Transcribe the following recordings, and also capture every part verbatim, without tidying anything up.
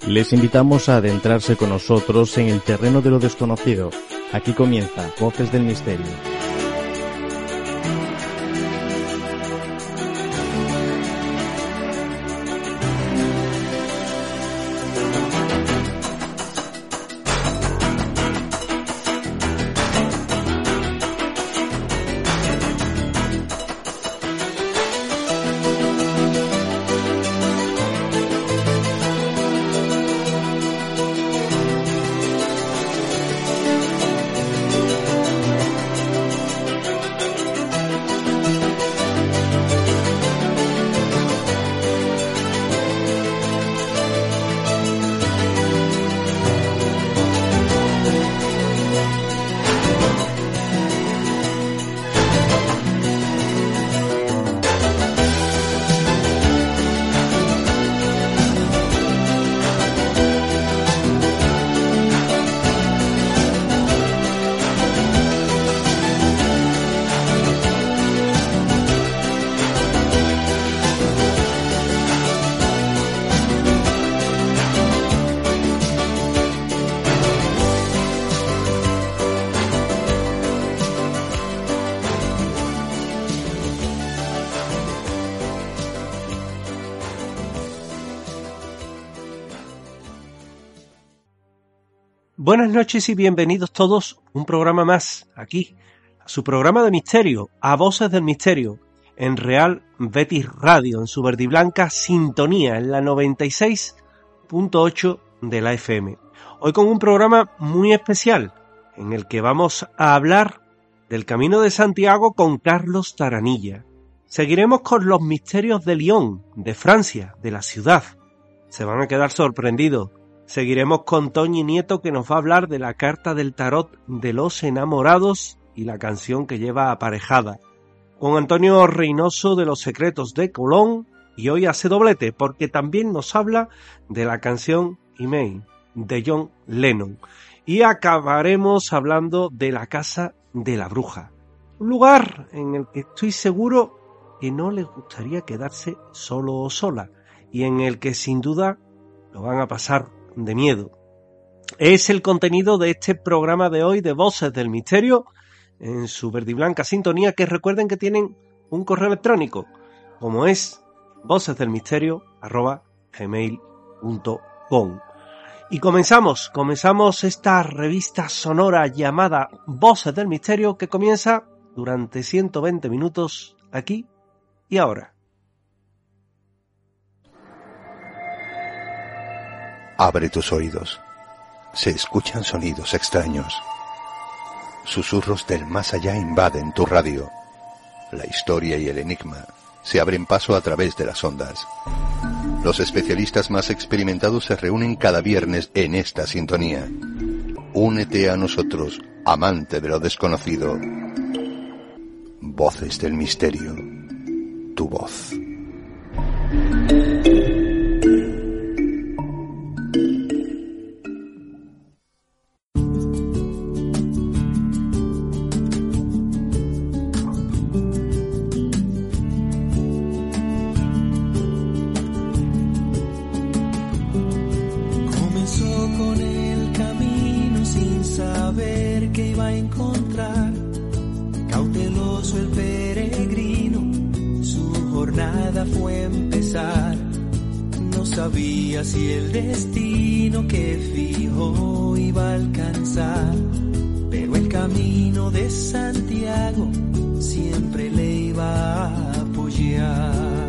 Les invitamos a adentrarse con nosotros en el terreno de lo desconocido. Aquí comienza Voces del Misterio. Buenas noches y bienvenidos todos a un programa más, aquí, a su programa de misterio, a Voces del Misterio, en Real Betis Radio, en su verdiblanca sintonía, en la noventa y seis punto ocho de la F M. Hoy con un programa muy especial, en el que vamos a hablar del Camino de Santiago con Carlos Taranilla. Seguiremos con los misterios de Lyon, de Francia, de la ciudad. Se van a quedar sorprendidos. Seguiremos con Toñi Nieto, que nos va a hablar de la carta del tarot de los enamorados y la canción que lleva aparejada. Con Antonio Reynoso de los secretos de Colón, y hoy hace doblete porque también nos habla de la canción Email de John Lennon. Y acabaremos hablando de la casa de la bruja, un lugar en el que estoy seguro que no les gustaría quedarse solo o sola y en el que sin duda lo van a pasar de miedo. Es el contenido de este programa de hoy de Voces del Misterio en su verdiblanca sintonía, que recuerden que tienen un correo electrónico como es vocesdelmisterio arroba gmail punto com. Y comenzamos, comenzamos esta revista sonora llamada Voces del Misterio, que comienza durante ciento veinte minutos aquí y ahora. Abre tus oídos. Se escuchan sonidos extraños. Susurros del más allá invaden tu radio. La historia y el enigma se abren paso a través de las ondas. Los especialistas más experimentados se reúnen cada viernes en esta sintonía. Únete a nosotros, amante de lo desconocido. Voces del Misterio. Tu voz. Si el destino que fijó iba a alcanzar, pero el camino de Santiago siempre le iba a apoyar.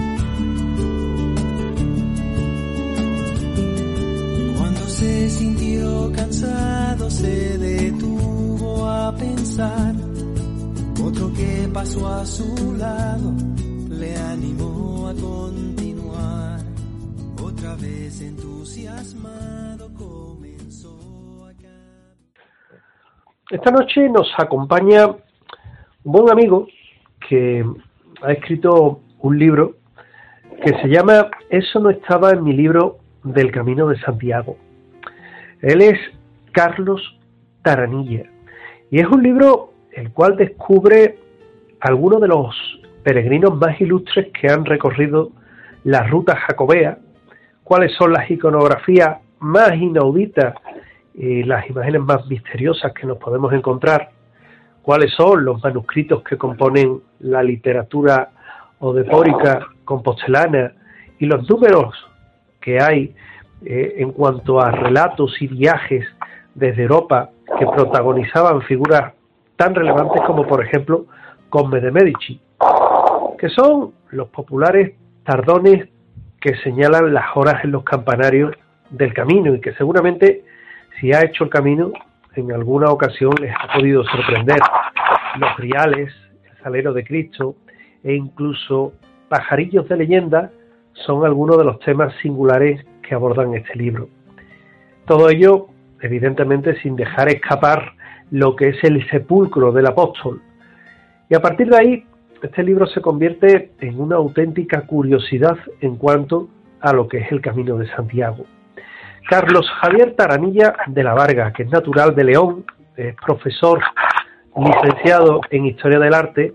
Cuando se sintió cansado se detuvo a pensar, otro que pasó a su lado le animó a continuar. Otra vez entusiasmado comenzó a cantar. Esta noche nos acompaña un buen amigo que ha escrito un libro que se llama Eso no estaba en mi libro del Camino de Santiago. Él es Carlos Taranilla y es un libro el cual descubre algunos de los peregrinos más ilustres que han recorrido la ruta jacobea cuáles son las iconografías más inauditas y las imágenes más misteriosas que nos podemos encontrar, cuáles son los manuscritos que componen la literatura odepórica compostelana y los números que hay eh, en cuanto a relatos y viajes desde Europa que protagonizaban figuras tan relevantes como, por ejemplo, Cosme de Medici, que son los populares tardones que señalan las horas en los campanarios del camino y que seguramente, si ha hecho el camino, en alguna ocasión les ha podido sorprender. Los griales, el salero de Cristo e incluso pajarillos de leyenda son algunos de los temas singulares que abordan este libro. Todo ello, evidentemente, sin dejar escapar lo que es el sepulcro del apóstol. Y a partir de ahí, este libro se convierte en una auténtica curiosidad en cuanto a lo que es el Camino de Santiago. Carlos Javier Taranilla de la Varga, que es natural de León, es profesor licenciado en Historia del Arte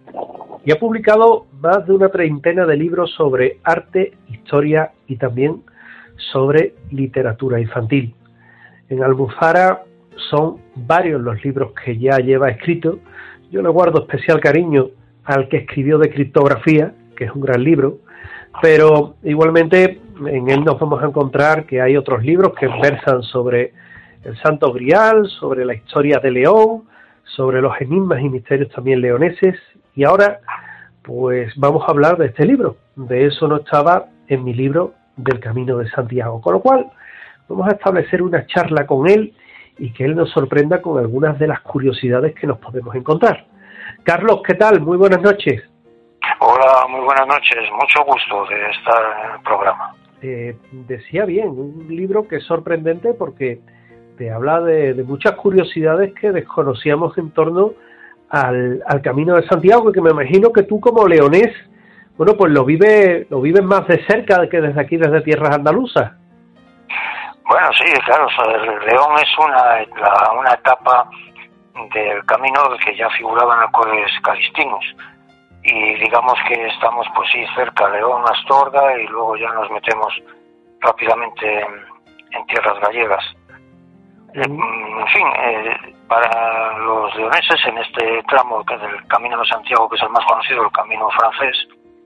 y ha publicado más de una treintena de libros sobre arte, historia y también sobre literatura infantil. En Almuzara son varios los libros que ya lleva escritos. Yo le guardo especial cariño al que escribió de criptografía, que es un gran libro, pero igualmente en él nos vamos a encontrar que hay otros libros que versan sobre el Santo Grial, sobre la historia de León, sobre los enigmas y misterios también leoneses, y ahora pues vamos a hablar de este libro. De eso no estaba en mi libro del Camino de Santiago, con lo cual vamos a establecer una charla con él y que él nos sorprenda con algunas de las curiosidades que nos podemos encontrar. Carlos, ¿qué tal? Muy buenas noches. Hola, muy buenas noches. Mucho gusto de estar en el programa. Eh, decía bien, un libro que es sorprendente porque te habla de, de muchas curiosidades que desconocíamos en torno al, al Camino de Santiago, y que me imagino que tú como leonés, bueno, pues lo vives lo vives más de cerca que desde aquí, desde tierras andaluzas. Bueno, sí, claro, el León es una, la, una etapa del camino que ya figuraba en los codes calistinos, y digamos que estamos pues sí cerca, León, Astorga, y luego ya nos metemos rápidamente en, en tierras gallegas. Eh, en fin, eh, para los leoneses en este tramo que del Camino de Santiago, que es el más conocido, el Camino francés,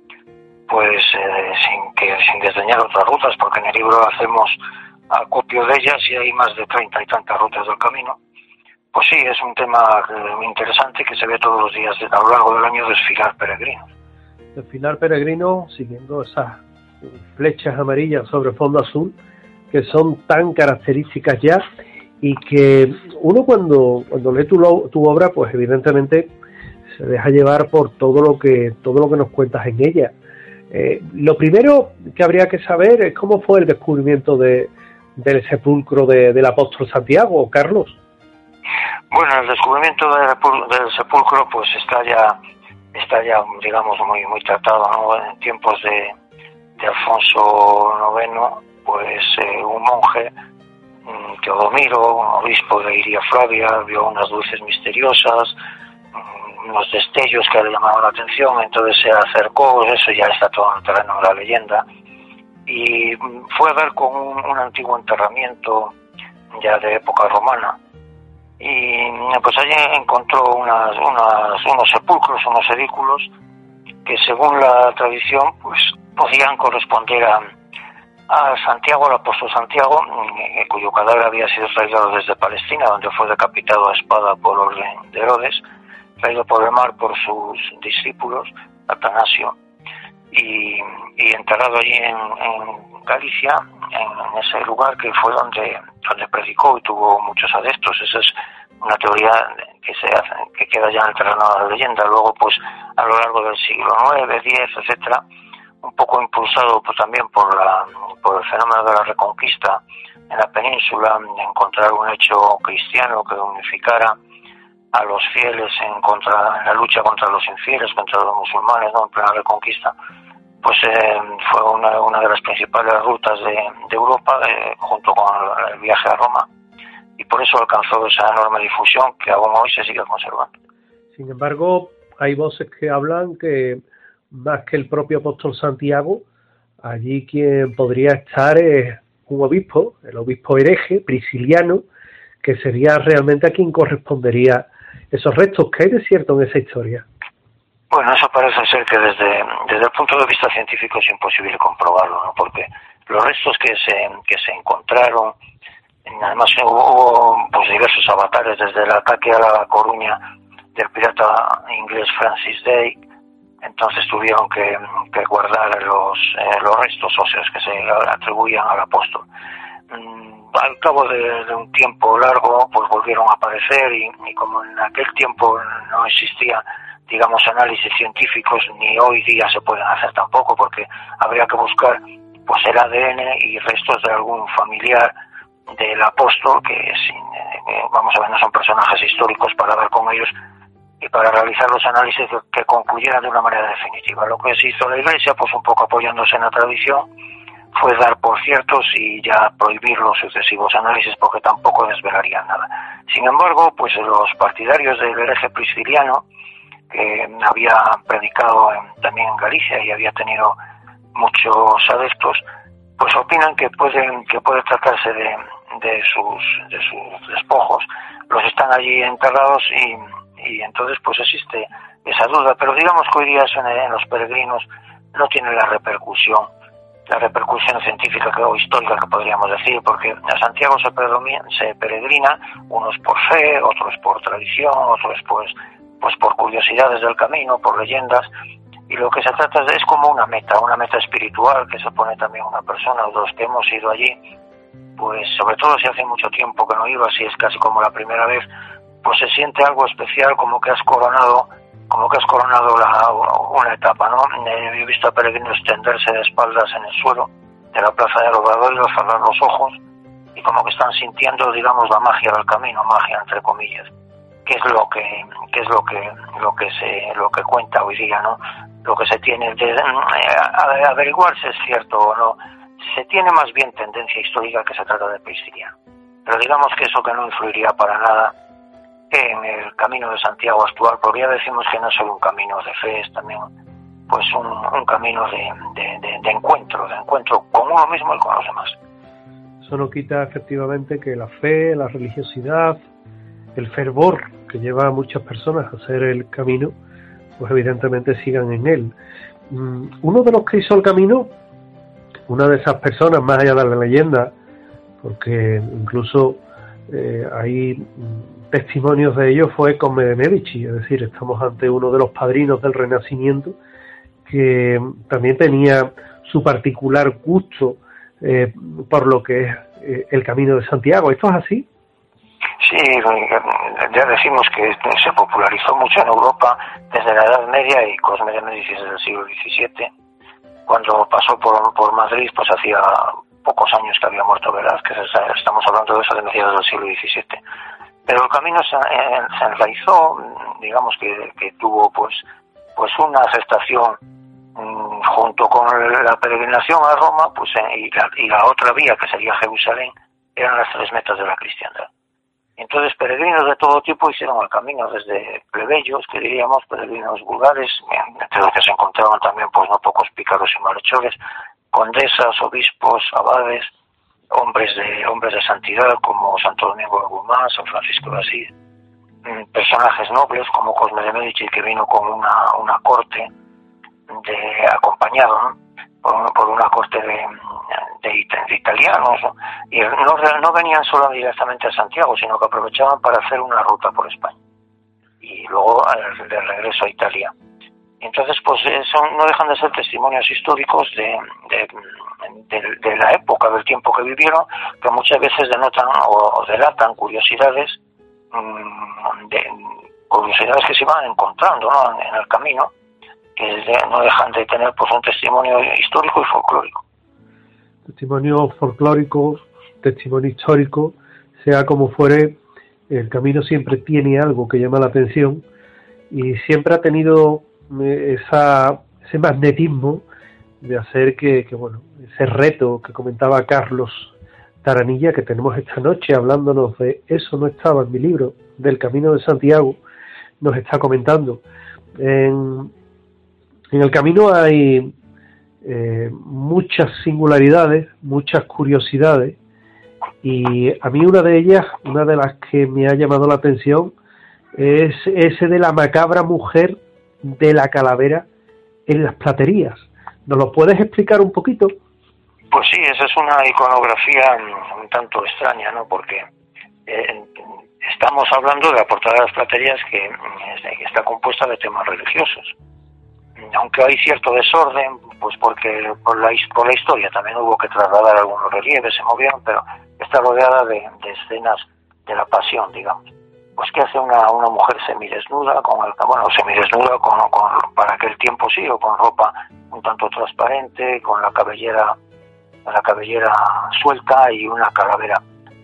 pues eh, sin que sin desdeñar otras rutas, porque en el libro hacemos acopio de ellas y hay más de treinta y tantas rutas del camino. Pues sí, es un tema muy interesante que se ve todos los días a lo largo del año, desfilar peregrinos. Desfilar peregrinos siguiendo esas flechas amarillas sobre fondo azul que son tan características ya, y que uno cuando cuando lee tu, tu obra, pues evidentemente se deja llevar por todo lo que todo lo que nos cuentas en ella. Eh, lo primero que habría que saber es cómo fue el descubrimiento de, del sepulcro de, del apóstol Santiago, Carlos. Bueno, el descubrimiento del, del sepulcro pues está ya está ya digamos muy muy tratado, ¿no? En tiempos de, de Alfonso noveno, pues eh, un monje, Teodomiro, un obispo de Iria Flavia, vio unas luces misteriosas, unos destellos que le llamaban la atención, entonces se acercó, eso ya está todo en el terreno de la leyenda, y fue a ver con un, un antiguo enterramiento ya de época romana, y pues allí encontró unas, unas, unos sepulcros, unos edículos, que según la tradición pues podían corresponder a a Santiago, al apóstol Santiago, cuyo cadáver había sido traído desde Palestina, donde fue decapitado a espada por orden de Herodes, traído por el mar por sus discípulos, Atanasio, y, y enterrado allí en, en Galicia, en, en ese lugar que fue donde, donde predicó y tuvo muchos adeptos. Esa es una teoría que se hace, que queda ya en el terreno de la leyenda. Luego, pues, a lo largo del siglo nueve, diez, etcétera, un poco impulsado pues también por la por el fenómeno de la Reconquista en la península, de encontrar un hecho cristiano que unificara a los fieles en contra en la lucha contra los infieles, contra los musulmanes, ¿no? En plena Reconquista, pues eh, fue una, una de las principales rutas de, de Europa, eh, junto con el viaje a Roma, y por eso alcanzó esa enorme difusión que aún hoy se sigue conservando. Sin embargo, hay voces que hablan que más que el propio apóstol Santiago, allí quien podría estar es un obispo, el obispo hereje, prisciliano, que sería realmente a quien correspondería esos restos. ¿Qué hay de cierto en esa historia? Bueno, eso parece ser que desde, desde el punto de vista científico es imposible comprobarlo, ¿no? Porque los restos que se, que se encontraron, además hubo pues, diversos avatares, desde el ataque a La Coruña del pirata inglés Francis Day. Entonces tuvieron que, que guardar los, eh, los restos óseos que se atribuían al apóstol. Mm, al cabo de, de un tiempo largo, pues volvieron a aparecer y, y como en aquel tiempo no existía, digamos, análisis científicos, ni hoy día se pueden hacer tampoco, porque habría que buscar pues el A D N y restos de algún familiar del apóstol, que sin, eh, vamos a ver, no son personajes históricos para dar con ellos y para realizar los análisis que, que concluyeran de una manera definitiva. Lo que se hizo la Iglesia, pues un poco apoyándose en la tradición, fue dar por ciertos y ya prohibir los sucesivos análisis porque tampoco desvelarían nada. Sin embargo, pues los partidarios del hereje prisciliano, que había predicado en, también en Galicia y había tenido muchos adeptos, pues opinan que pueden que puede tratarse de, de sus de sus despojos. Los están allí enterrados y y entonces pues existe esa duda, pero digamos que hoy día eso en, en los peregrinos no tiene la repercusión, la repercusión científica que, o histórica que podríamos decir, porque a Santiago se, se peregrina, unos por fe, otros por tradición, otros pues, pues por curiosidades del camino, por leyendas, y lo que se trata es como una meta, una meta espiritual que se pone también una persona o dos que hemos ido allí, pues sobre todo si hace mucho tiempo que no iba, si es casi como la primera vez, pues se siente algo especial, como que has coronado, como que has coronado la, una etapa, ¿no? He visto a peregrinos tenderse de espaldas en el suelo de la plaza del Obradoiro, cerrar los ojos y como que están sintiendo, digamos, la magia del camino, magia entre comillas, que es lo que, que es lo que, lo que se, lo que cuenta hoy día, ¿no? Lo que se tiene de eh, averiguar si es cierto o no. Se tiene más bien tendencia histórica que se trata de prisciliano, pero digamos que eso que no influiría para nada en el camino de Santiago actual, porque ya decimos que no es solo un camino de fe, es también pues un, un camino de, de, de, de encuentro, de encuentro con uno mismo y con los demás. Eso no quita efectivamente que la fe, la religiosidad, el fervor que lleva a muchas personas a hacer el camino, pues evidentemente sigan en él. Uno de los que hizo el camino, una de esas personas, más allá de la leyenda, porque incluso eh, hay testimonios de ello, fue Cosme de Medici, es decir, estamos ante uno de los padrinos del Renacimiento, que también tenía su particular gusto eh, por lo que es eh, el Camino de Santiago. ¿Esto es así? Sí, ya decimos que se popularizó mucho en Europa desde la Edad Media y Cosme de Medici desde el siglo diecisiete. Cuando pasó por, por Madrid, pues hacía pocos años que había muerto Velázquez, estamos hablando de eso de mediados del siglo diecisiete. Pero el camino se, eh, se enraizó, digamos que, que tuvo pues pues una aceptación mmm, junto con la peregrinación a Roma, pues eh, y, la, y la otra vía que sería Jerusalén, eran las tres metas de la cristiandad. Entonces peregrinos de todo tipo hicieron el camino, desde plebeyos, que diríamos, peregrinos vulgares, entre los que se encontraban también pues no pocos pícaros y malhechores, condesas, obispos, abades, hombres de hombres de santidad como Santo Domingo de Guzmán, San Francisco de Asís, personajes nobles como Cosme de Medici, que vino con una, una corte de acompañado, ¿no? por, por una corte de, de, de italianos, ¿no? Y no, no venían solo directamente a Santiago, sino que aprovechaban para hacer una ruta por España y luego de regreso a Italia. Entonces, pues son, no dejan de ser testimonios históricos de, de, de, de la época, del tiempo que vivieron, que muchas veces denotan o, o delatan curiosidades, mmm, de, curiosidades que se van encontrando, ¿no? en, en el camino, que de, no dejan de tener pues un testimonio histórico y folclórico. Testimonio folclórico, testimonio histórico, sea como fuere, el camino siempre tiene algo que llama la atención y siempre ha tenido esa ese magnetismo de hacer que, que bueno, ese reto que comentaba Carlos Taranilla, que tenemos esta noche hablándonos de Eso no estaba en mi libro, del Camino de Santiago, nos está comentando. En, en el camino hay eh, muchas singularidades, muchas curiosidades, y a mí una de ellas, una de las que me ha llamado la atención, es ese de la macabra mujer de la calavera en las platerías. ¿Nos lo puedes explicar un poquito? Pues sí, esa es una iconografía un tanto extraña, ¿no? Porque eh, estamos hablando de la portada de las platerías que, que está compuesta de temas religiosos. Aunque hay cierto desorden, pues porque por la, por la historia también hubo que trasladar algunos relieves, se movieron, pero está rodeada de, de escenas de la pasión, digamos. Pues que hace una, una mujer semidesnuda, con el, bueno, semidesnuda con, con, para aquel tiempo sí, o con ropa un tanto transparente, con la cabellera, la cabellera suelta y una calavera.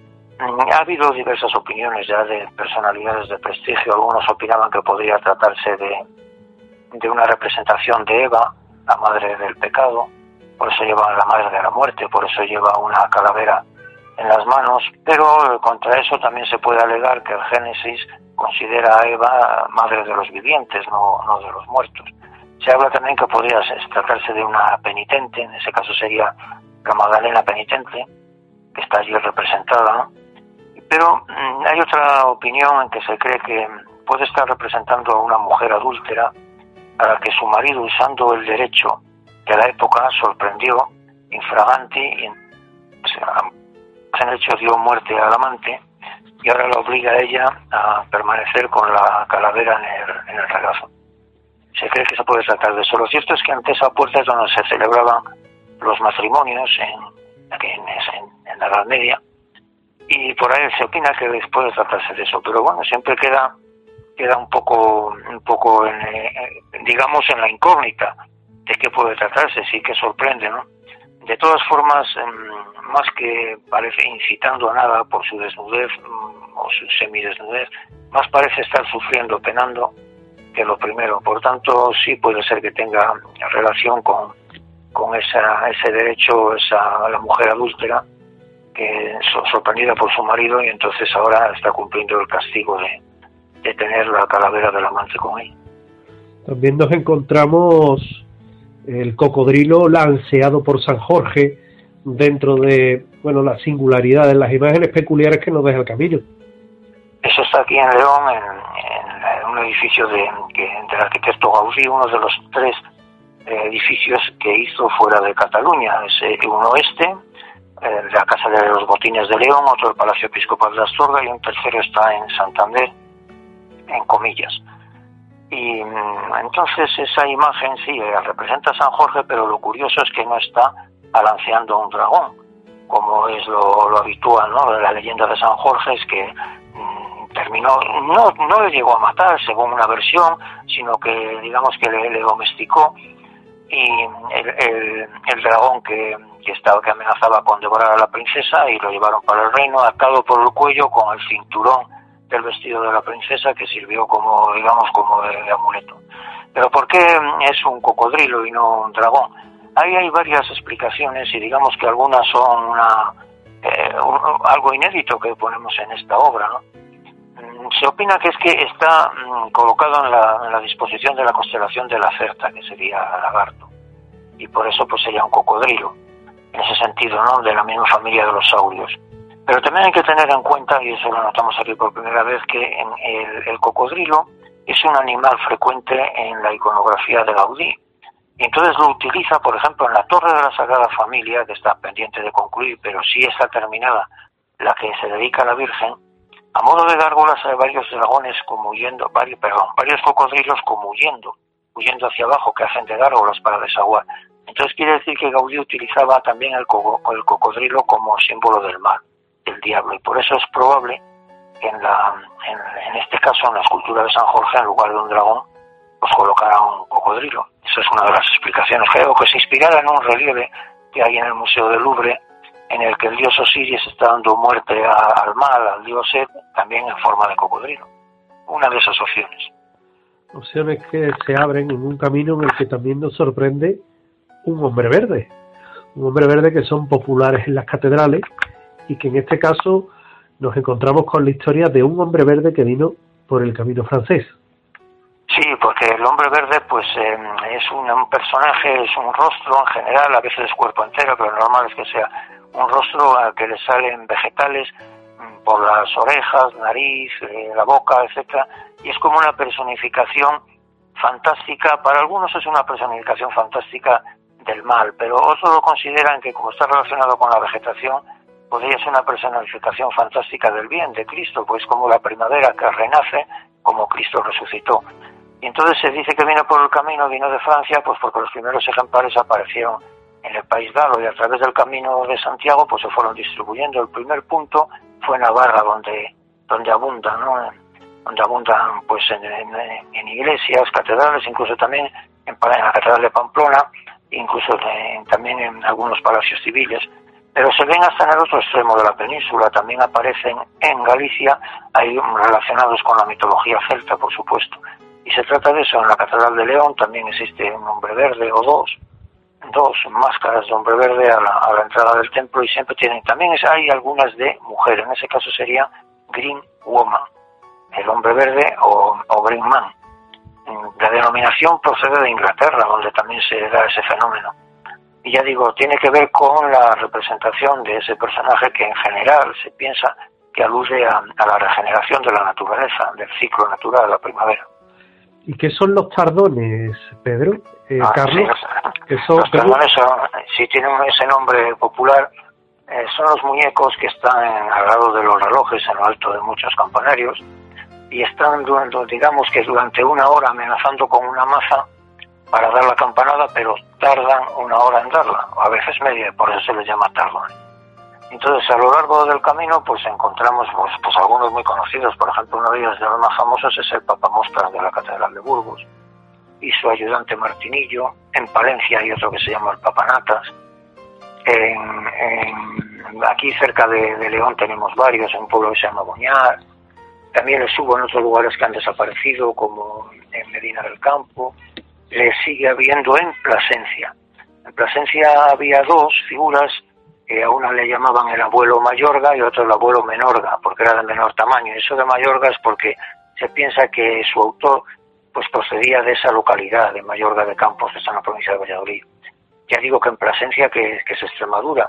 Ha habido diversas opiniones ya de personalidades de prestigio. Algunos opinaban que podría tratarse de, de una representación de Eva, la madre del pecado, por eso lleva la madre de la muerte, por eso lleva una calavera en las manos, pero contra eso también se puede alegar que el Génesis considera a Eva madre de los vivientes, no, no de los muertos. Se habla también que podría tratarse de una penitente, en ese caso sería la Magdalena penitente, que está allí representada, ¿no? Pero mmm, hay otra opinión en que se cree que puede estar representando a una mujer adúltera a la que su marido, usando el derecho de la época, sorprendió infraganti y pues, en el hecho dio muerte al amante y ahora la obliga a ella a permanecer con la calavera en el, en el regazo. Se cree que se puede tratar de eso. Lo cierto es que ante esa puerta es donde se celebraban los matrimonios en, en, en, en la Edad Media, y por ahí se opina que puede tratarse de eso, pero bueno, siempre queda queda un poco un poco en, en, digamos en la incógnita de qué puede tratarse. Sí que sorprende, ¿no? De todas formas, más que parece incitando a nada por su desnudez o su semidesnudez, más parece estar sufriendo, penando, que lo primero. Por tanto, sí puede ser que tenga relación con, con esa, ese derecho, esa la mujer adúltera, que es sorprendida por su marido y entonces ahora está cumpliendo el castigo de, de tener la calavera del amante con ella. También nos encontramos el cocodrilo lanceado por San Jorge dentro de, bueno, las singularidades, las imágenes peculiares que nos deja el camino. Eso está aquí en León, en, en, en un edificio de, que, del arquitecto Gaudí, uno de los tres eh, edificios que hizo fuera de Cataluña. Es eh, uno este, eh, la Casa de los Botines de León, otro el Palacio Episcopal de Astorga y un tercero está en Santander, en Comillas. Y entonces esa imagen sí representa a San Jorge, pero lo curioso es que no está balanceando un dragón, como es lo, lo habitual, ¿no? La leyenda de San Jorge es que mmm, terminó, no, no le llegó a matar, según una versión, sino que digamos que le, le domesticó, y el, el, el dragón que, que estaba que amenazaba con devorar a la princesa, y lo llevaron para el reino atado por el cuello con el cinturón del vestido de la princesa, que sirvió como, digamos, como de, de amuleto. Pero ¿por qué es un cocodrilo y no un dragón? Ahí hay varias explicaciones y digamos que algunas son una, eh, un, algo inédito que ponemos en esta obra, ¿no? Se opina que es que está mm, colocado en la, en la disposición de la constelación de la Certa, que sería lagarto, y por eso pues sería un cocodrilo, en ese sentido, ¿no? De la misma familia de los saurios. Pero también hay que tener en cuenta, y eso lo notamos aquí por primera vez, que en el, el cocodrilo es un animal frecuente en la iconografía de Gaudí. Y entonces lo utiliza, por ejemplo, en la Torre de la Sagrada Familia, que está pendiente de concluir, pero sí está terminada, la que se dedica a la Virgen. A modo de gárgolas hay varios dragones como huyendo, varios, perdón, varios cocodrilos como huyendo, huyendo hacia abajo, que hacen de gárgolas para desaguar. Entonces quiere decir que Gaudí utilizaba también el, co el cocodrilo como símbolo del mal, del diablo, y por eso es probable que en, la, en, en este caso en la escultura de San Jorge, en lugar de un dragón, pues colocara un cocodrilo. Esa es una de las explicaciones. Creo que se inspirara en un relieve que hay en el Museo del Louvre, en el que el dios Osiris está dando muerte a, al mal, al dios Set, también en forma de cocodrilo. Una de esas opciones. Opciones que se abren en un camino en el que también nos sorprende un hombre verde. Un hombre verde que son populares en las catedrales, y que en este caso nos encontramos con la historia de un hombre verde que vino por el camino francés. Sí, porque el hombre verde pues eh, es un, un personaje, es un rostro en general, a veces es cuerpo entero, pero lo normal es que sea un rostro al que le salen vegetales por las orejas, nariz, eh, la boca, etcétera, y es como una personificación fantástica. Para algunos es una personificación fantástica del mal, pero otros lo consideran que como está relacionado con la vegetación, podría ser una personificación fantástica del bien, de Cristo, pues como la primavera que renace, como Cristo resucitó. Y entonces se dice que vino por el camino, vino de Francia, pues porque los primeros ejemplares aparecieron en el País Galo y a través del camino de Santiago pues se fueron distribuyendo. El primer punto fue Navarra, donde donde abunda, ¿no? Donde abundan pues en, en, en iglesias, catedrales, incluso también en, en la catedral de Pamplona, incluso en, también en algunos palacios civiles. Pero se ven hasta en el otro extremo de la península, también aparecen en Galicia, hay relacionados con la mitología celta, por supuesto. Y se trata de eso, en la Catedral de León también existe un hombre verde o dos, dos máscaras de hombre verde a la, a la entrada del templo, y siempre tienen, también es, hay algunas de mujer, en ese caso sería Green Woman, el hombre verde o, o Green Man. La denominación procede de Inglaterra, donde también se da ese fenómeno. Y ya digo, tiene que ver con la representación de ese personaje que en general se piensa que alude a, a la regeneración de la naturaleza, del ciclo natural, la primavera. ¿Y qué son los tardones, Pedro? Eh, ah, Carlos, sí, que son, los tardones son, si tienen ese nombre popular, eh, son los muñecos que están al lado de los relojes, en lo alto de muchos campanarios, y están, digamos que durante una hora amenazando con una maza para dar la campanada, pero tardan una hora en darla, a veces media, por eso se les llama tardones. Entonces, a lo largo del camino, pues encontramos pues, pues algunos muy conocidos. Por ejemplo, uno de ellos, de los más famosos, es el Papamostras de la Catedral de Burgos y su ayudante Martinillo. En Palencia hay otro que se llama el Papanatas. En, en, aquí cerca de, de León tenemos varios, en un pueblo que se llama Boñar. También les hubo en otros lugares que han desaparecido, como en Medina del Campo. Le sigue habiendo en Plasencia. En Plasencia había dos figuras. Eh, a una le llamaban el abuelo Mayorga y a otro el abuelo Menorga, porque era de menor tamaño. Eso de Mayorga es porque se piensa que su autor pues procedía de esa localidad, de Mayorga de Campos, que está en la provincia de Valladolid. Ya digo que en Plasencia, que, que es Extremadura,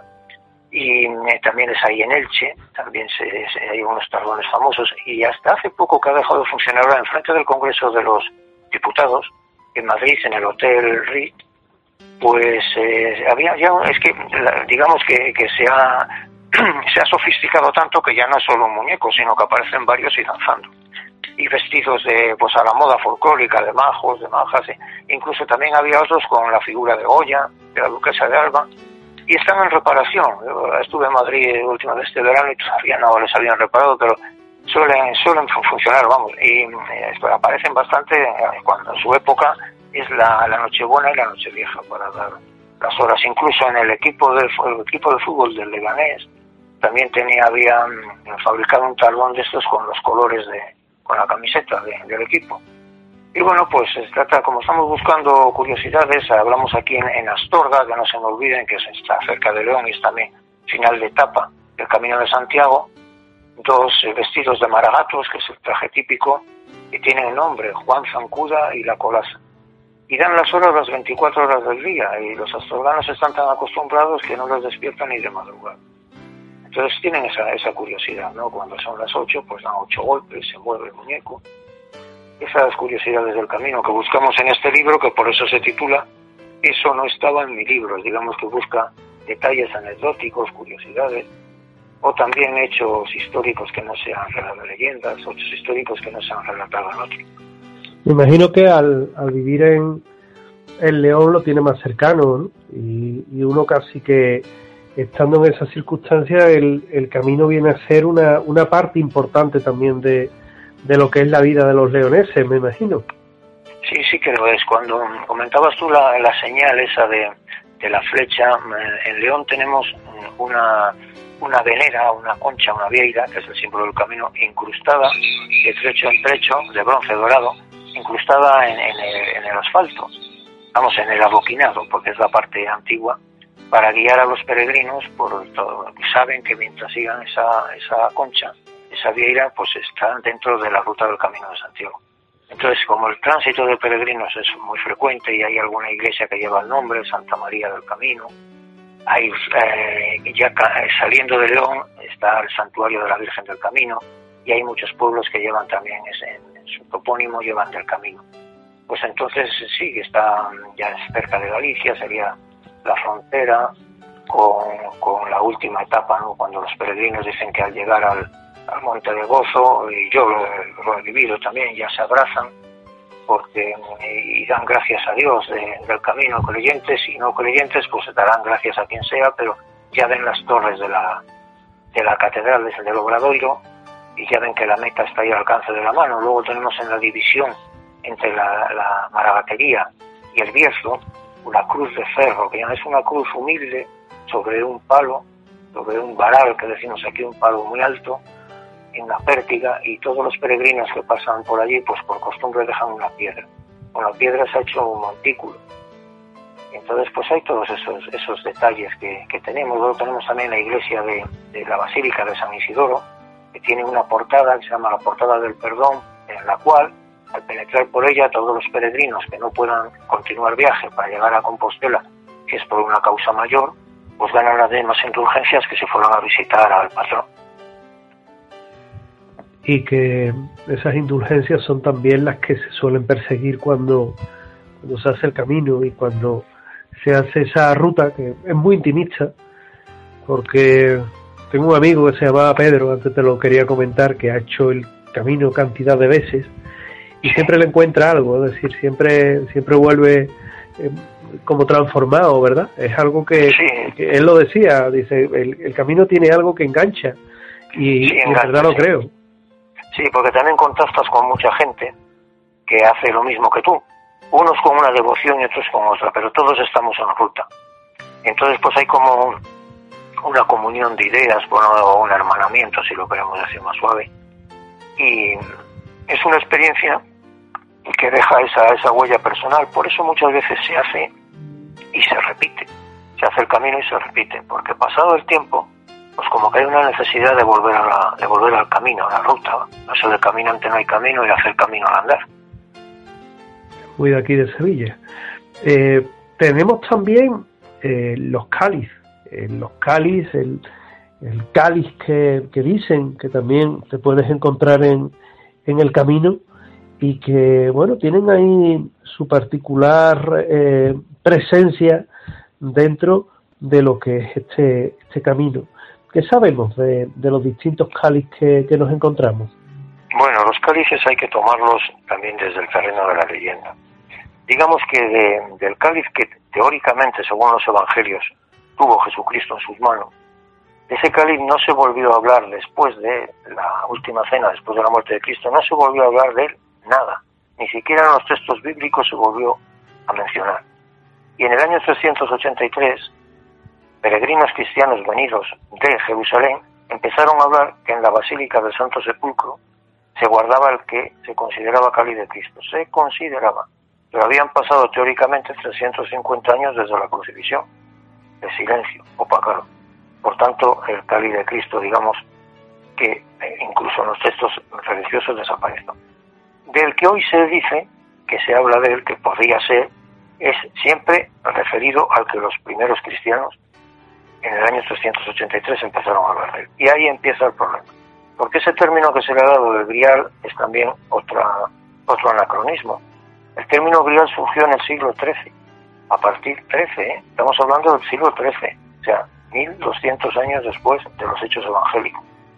y eh, también es ahí en Elche, también se, se, hay unos tardones famosos, y hasta hace poco que ha dejado de funcionar ahora enfrente del Congreso de los Diputados, en Madrid, en el Hotel Ritz, pues eh, había ya, es que digamos que, que se ha se ha sofisticado tanto que ya no es solo un muñeco, sino que aparecen varios y danzando. Y vestidos de, pues a la moda folclórica, de majos, de majas, e incluso también había otros con la figura de Goya, de la duquesa de Alba, y están en reparación. Yo estuve en Madrid la última vez este verano y todavía no les habían reparado, pero suelen, suelen funcionar, vamos, y eh, aparecen bastante eh, cuando en su época es la, la Nochebuena y la Nochevieja para dar las horas. Incluso en el equipo de, el equipo de fútbol del Leganés también tenía, habían fabricado un tardón de estos con los colores de, con la camiseta de, del equipo. Y bueno, pues se trata, como estamos buscando curiosidades, hablamos aquí en, en Astorga, que no se me olviden que está cerca de León y es también final de etapa del Camino de Santiago, dos eh, vestidos de maragatos, que es el traje típico, que tienen el nombre Juan Zancuda y La Colasa. Y dan las horas las veinticuatro horas del día, y los astorganos están tan acostumbrados que no los despiertan ni de madrugada. Entonces tienen esa, esa curiosidad, ¿no? Cuando son las ocho, pues dan ocho golpes, se mueve el muñeco. Esas curiosidades del camino que buscamos en este libro, que por eso se titula Eso no estaba en mi libro, digamos que busca detalles anecdóticos, curiosidades, o también hechos históricos que no sean leyendas, hechos históricos que no se han relatado en otros. Me imagino que al, al vivir en, en León lo tiene más cercano, ¿no? y, y uno casi que, estando en esas circunstancias, el, el camino viene a ser una, una parte importante también de, de lo que es la vida de los leoneses, me imagino. Sí, sí que lo es. Cuando comentabas tú la, la señal esa de, de la flecha, en León tenemos una... una venera, una concha, una vieira, que es el símbolo del camino, incrustada de trecho en trecho, de bronce dorado, incrustada en, en, el, en el asfalto, vamos, en el adoquinado, porque es la parte antigua, para guiar a los peregrinos por todo. Saben que mientras sigan esa, esa concha, esa vieira, pues están dentro de la ruta del Camino de Santiago. Entonces, como el tránsito de peregrinos es muy frecuente y hay alguna iglesia que lleva el nombre, Santa María del Camino, hay, eh, ya saliendo de León está el santuario de la Virgen del Camino, y hay muchos pueblos que llevan también ese, en su topónimo, llevan del Camino. Pues entonces sí, está ya cerca de Galicia, sería la frontera con, con la última etapa, ¿no? Cuando los peregrinos dicen que al llegar al, al Monte de Gozo, y yo lo, lo he vivido también, ya se abrazan porque y dan gracias a Dios de, del camino, creyentes y no creyentes, pues darán gracias a quien sea, pero ya ven las torres de la, de la catedral del Obradoiro y ya ven que la meta está ahí al alcance de la mano. Luego tenemos en la división entre la, la Maragatería y el Bierzo una cruz de ferro, que ya es una cruz humilde sobre un palo, sobre un varal, que decimos aquí, un palo muy alto, en una pértiga, y todos los peregrinos que pasan por allí, pues por costumbre dejan una piedra. Con la piedra se ha hecho un montículo. Entonces, pues hay todos esos esos detalles que, que tenemos. Luego tenemos también la iglesia de, de la Basílica de San Isidoro, que tiene una portada que se llama la Portada del Perdón, en la cual, al penetrar por ella, todos los peregrinos que no puedan continuar viaje para llegar a Compostela, si es por una causa mayor, pues ganan las mismas indulgencias que si fueran a visitar al patrón. Y que esas indulgencias son también las que se suelen perseguir cuando, cuando se hace el camino y cuando se hace esa ruta, que es muy intimista, porque tengo un amigo que se llamaba Pedro, antes te lo quería comentar, que ha hecho el camino cantidad de veces y siempre le encuentra algo, es decir, siempre siempre vuelve eh, como transformado, ¿verdad? Es algo que, sí. que él lo decía, dice, el, el camino tiene algo que engancha y, sí, y en verdad lo sí. creo. Sí, porque también contactas con mucha gente que hace lo mismo que tú, unos con una devoción y otros con otra, pero todos estamos en ruta. Entonces pues hay como una comunión de ideas, bueno, o un hermanamiento, si lo queremos decir más suave, y es una experiencia que deja esa, esa huella personal. Por eso muchas veces se hace y se repite, se hace el camino y se repite, porque pasado el tiempo, pues como que hay una necesidad de volver a la, de volver al camino, a la ruta. Eso de caminante no hay camino y hacer camino al andar. Muy de aquí de Sevilla. Eh, tenemos también eh, los cáliz, eh, los cáliz, el, el cáliz que, que dicen que también te puedes encontrar en, en el camino y que, bueno, tienen ahí su particular eh, presencia dentro de lo que es este, este camino. ¿Qué sabemos de, de los distintos cáliz que, que nos encontramos? Bueno, los cálices hay que tomarlos también desde el terreno de la leyenda. Digamos que de, del cáliz que teóricamente, según los evangelios, tuvo Jesucristo en sus manos, ese cáliz no se volvió a hablar después de la última cena, después de la muerte de Cristo, no se volvió a hablar de él nada. Ni siquiera en los textos bíblicos se volvió a mencionar. Y en el año trescientos ochenta y tres, peregrinos cristianos venidos de Jerusalén empezaron a hablar que en la Basílica del Santo Sepulcro se guardaba el que se consideraba cáliz de Cristo. Se consideraba, pero habían pasado teóricamente trescientos cincuenta años desde la crucifixión, de silencio, opacado. Por tanto, el cáliz de Cristo, digamos, que eh, incluso en los textos religiosos desapareció. Del que hoy se dice, que se habla de él, que podría ser, es siempre referido al que los primeros cristianos en el año trescientos ochenta y tres empezaron a hablar de él. Y ahí empieza el problema. Porque ese término que se le ha dado del grial es también otra, otro anacronismo. El término grial surgió en el siglo trece. A partir trece, ¿eh? Estamos hablando del siglo trece. O sea, mil doscientos años después de los hechos evangélicos.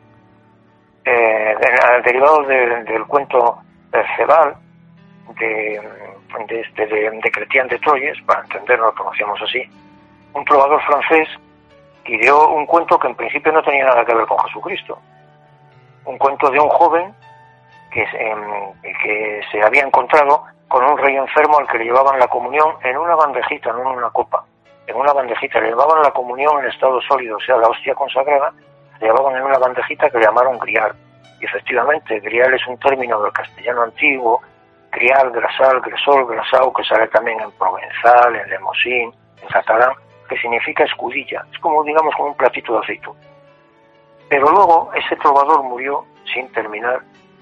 Eh, derivado de, del cuento Perceval, de, de, este, de, de Chrétien de Troyes, para entenderlo, lo conocíamos así, un trovador francés ideó un cuento que en principio no tenía nada que ver con Jesucristo. Un cuento de un joven que, eh, que se había encontrado con un rey enfermo al que le llevaban la comunión en una bandejita, no en una copa. En una bandejita, le llevaban la comunión en estado sólido, o sea, la hostia consagrada, le llevaban en una bandejita que le llamaron grial. Y efectivamente, grial es un término del castellano antiguo, grial, grasal, gresol, grasau, que sale también en provenzal, en lemosín, en catalán, que significa escudilla. Es como, digamos, como un platito de aceitún. Pero luego ese trovador murió sin terminar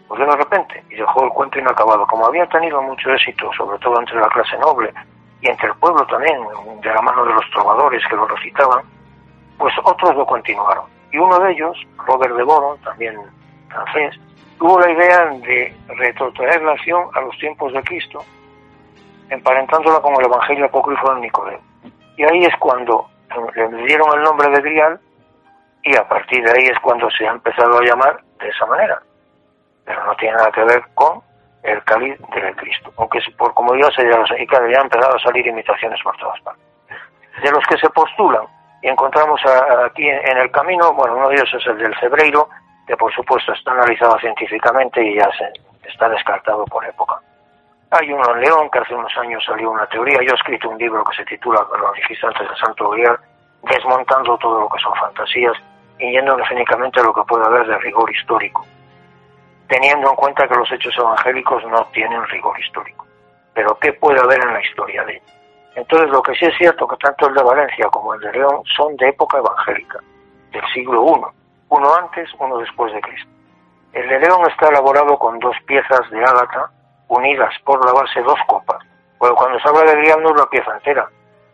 murió de repente y dejó el cuento inacabado. Como había tenido mucho éxito, sobre todo entre la clase noble y entre el pueblo también, de la mano de los trovadores que lo recitaban, pues otros lo continuaron. Y uno de ellos, Robert de Boron, también francés, tuvo la idea de retrotraer la acción a los tiempos de Cristo, emparentándola con el Evangelio apócrifo de Nicodemo. Y ahí es cuando le dieron el nombre de Grial, y a partir de ahí es cuando se ha empezado a llamar de esa manera. Pero no tiene nada que ver con el cáliz del Cristo, aunque por comodidad se ya, y claro, ya han empezado a salir imitaciones por todas partes. De los que se postulan y encontramos a, aquí en el camino, bueno, uno de ellos es el del Cebreiro, que por supuesto está analizado científicamente y ya se está descartado por época. Hay uno en León, que hace unos años salió una teoría. Yo he escrito un libro que se titula Los Registrantes del Santo Grial, desmontando todo lo que son fantasías y yendo únicamente a lo que puede haber de rigor histórico, teniendo en cuenta que los hechos evangélicos no tienen rigor histórico. Pero ¿qué puede haber en la historia de ellos? Entonces, lo que sí es cierto que tanto el de Valencia como el de León son de época evangélica, del siglo primero, uno antes, uno después de Cristo. El de León está elaborado con dos piezas de ágata unidas por la base dos copas. Porque cuando se habla de Grial no es la pieza entera,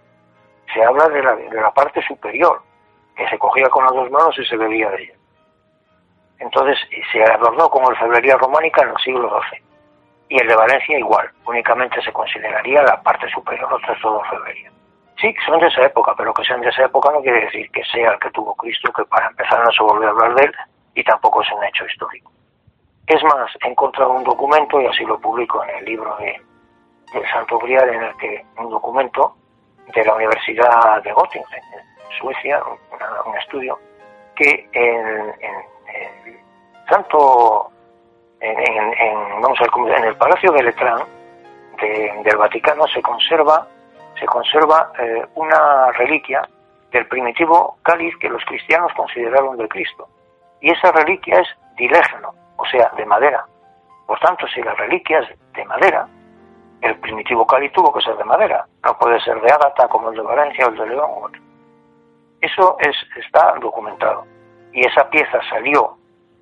se habla de la, de la parte superior, que se cogía con las dos manos y se bebía de ella. Entonces se adornó con orfebrería románica en el siglo doce. Y el de Valencia igual, únicamente se consideraría la parte superior, otra es todo orfebrería. Sí, son de esa época, pero que sean de esa época no quiere decir que sea el que tuvo Cristo, que para empezar no se volvió a hablar de él, y tampoco es un hecho histórico. Es más, he encontrado un documento, y así lo publico en el libro de, del Santo Grial, en el que un documento de la Universidad de Göttingen, en Suecia, una, un estudio, que en, en, en Santo, en, en, en, vamos a ver, en el Palacio de Letrán de, del Vaticano se conserva, se conserva eh, una reliquia del primitivo cáliz que los cristianos consideraron de Cristo. Y esa reliquia es dilegno, o sea, de madera. Por tanto, si la reliquia es de madera, el primitivo cáliz tuvo que ser de madera. No puede ser de ágata como el de Valencia o el de León u otro. Eso es, está documentado. Y esa pieza salió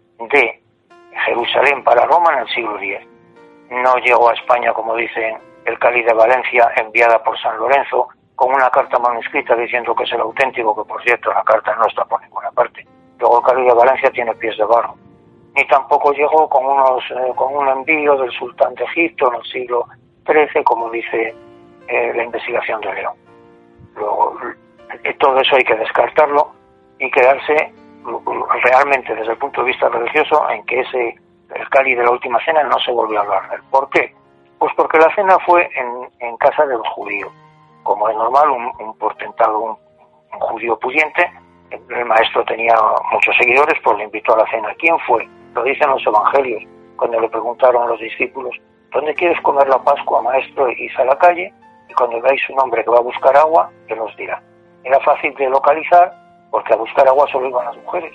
de Jerusalén para Roma en el siglo diez. No llegó a España, como dicen, el cáliz de Valencia enviada por San Lorenzo con una carta manuscrita diciendo que es el auténtico, que por cierto la carta no está por ninguna parte. Luego el cáliz de Valencia tiene pies de barro. Ni tampoco llegó con unos eh, con un envío del sultán de Egipto en el siglo trece, como dice eh, la investigación de León. Luego, eh, todo eso hay que descartarlo y quedarse realmente desde el punto de vista religioso en que ese el cáliz de la última cena no se volvió a hablar de él. ¿Por qué? Pues porque la cena fue en, en casa de los judíos. Como es normal, un, un portentado, un, un judío pudiente, el maestro tenía muchos seguidores, pues le invitó a la cena. ¿Quién fue? Lo dicen los evangelios, cuando le preguntaron a los discípulos, ¿dónde quieres comer la Pascua, maestro? Y hizo a la calle, y cuando veáis un hombre que va a buscar agua, que nos dirá. Era fácil de localizar, porque a buscar agua solo iban las mujeres.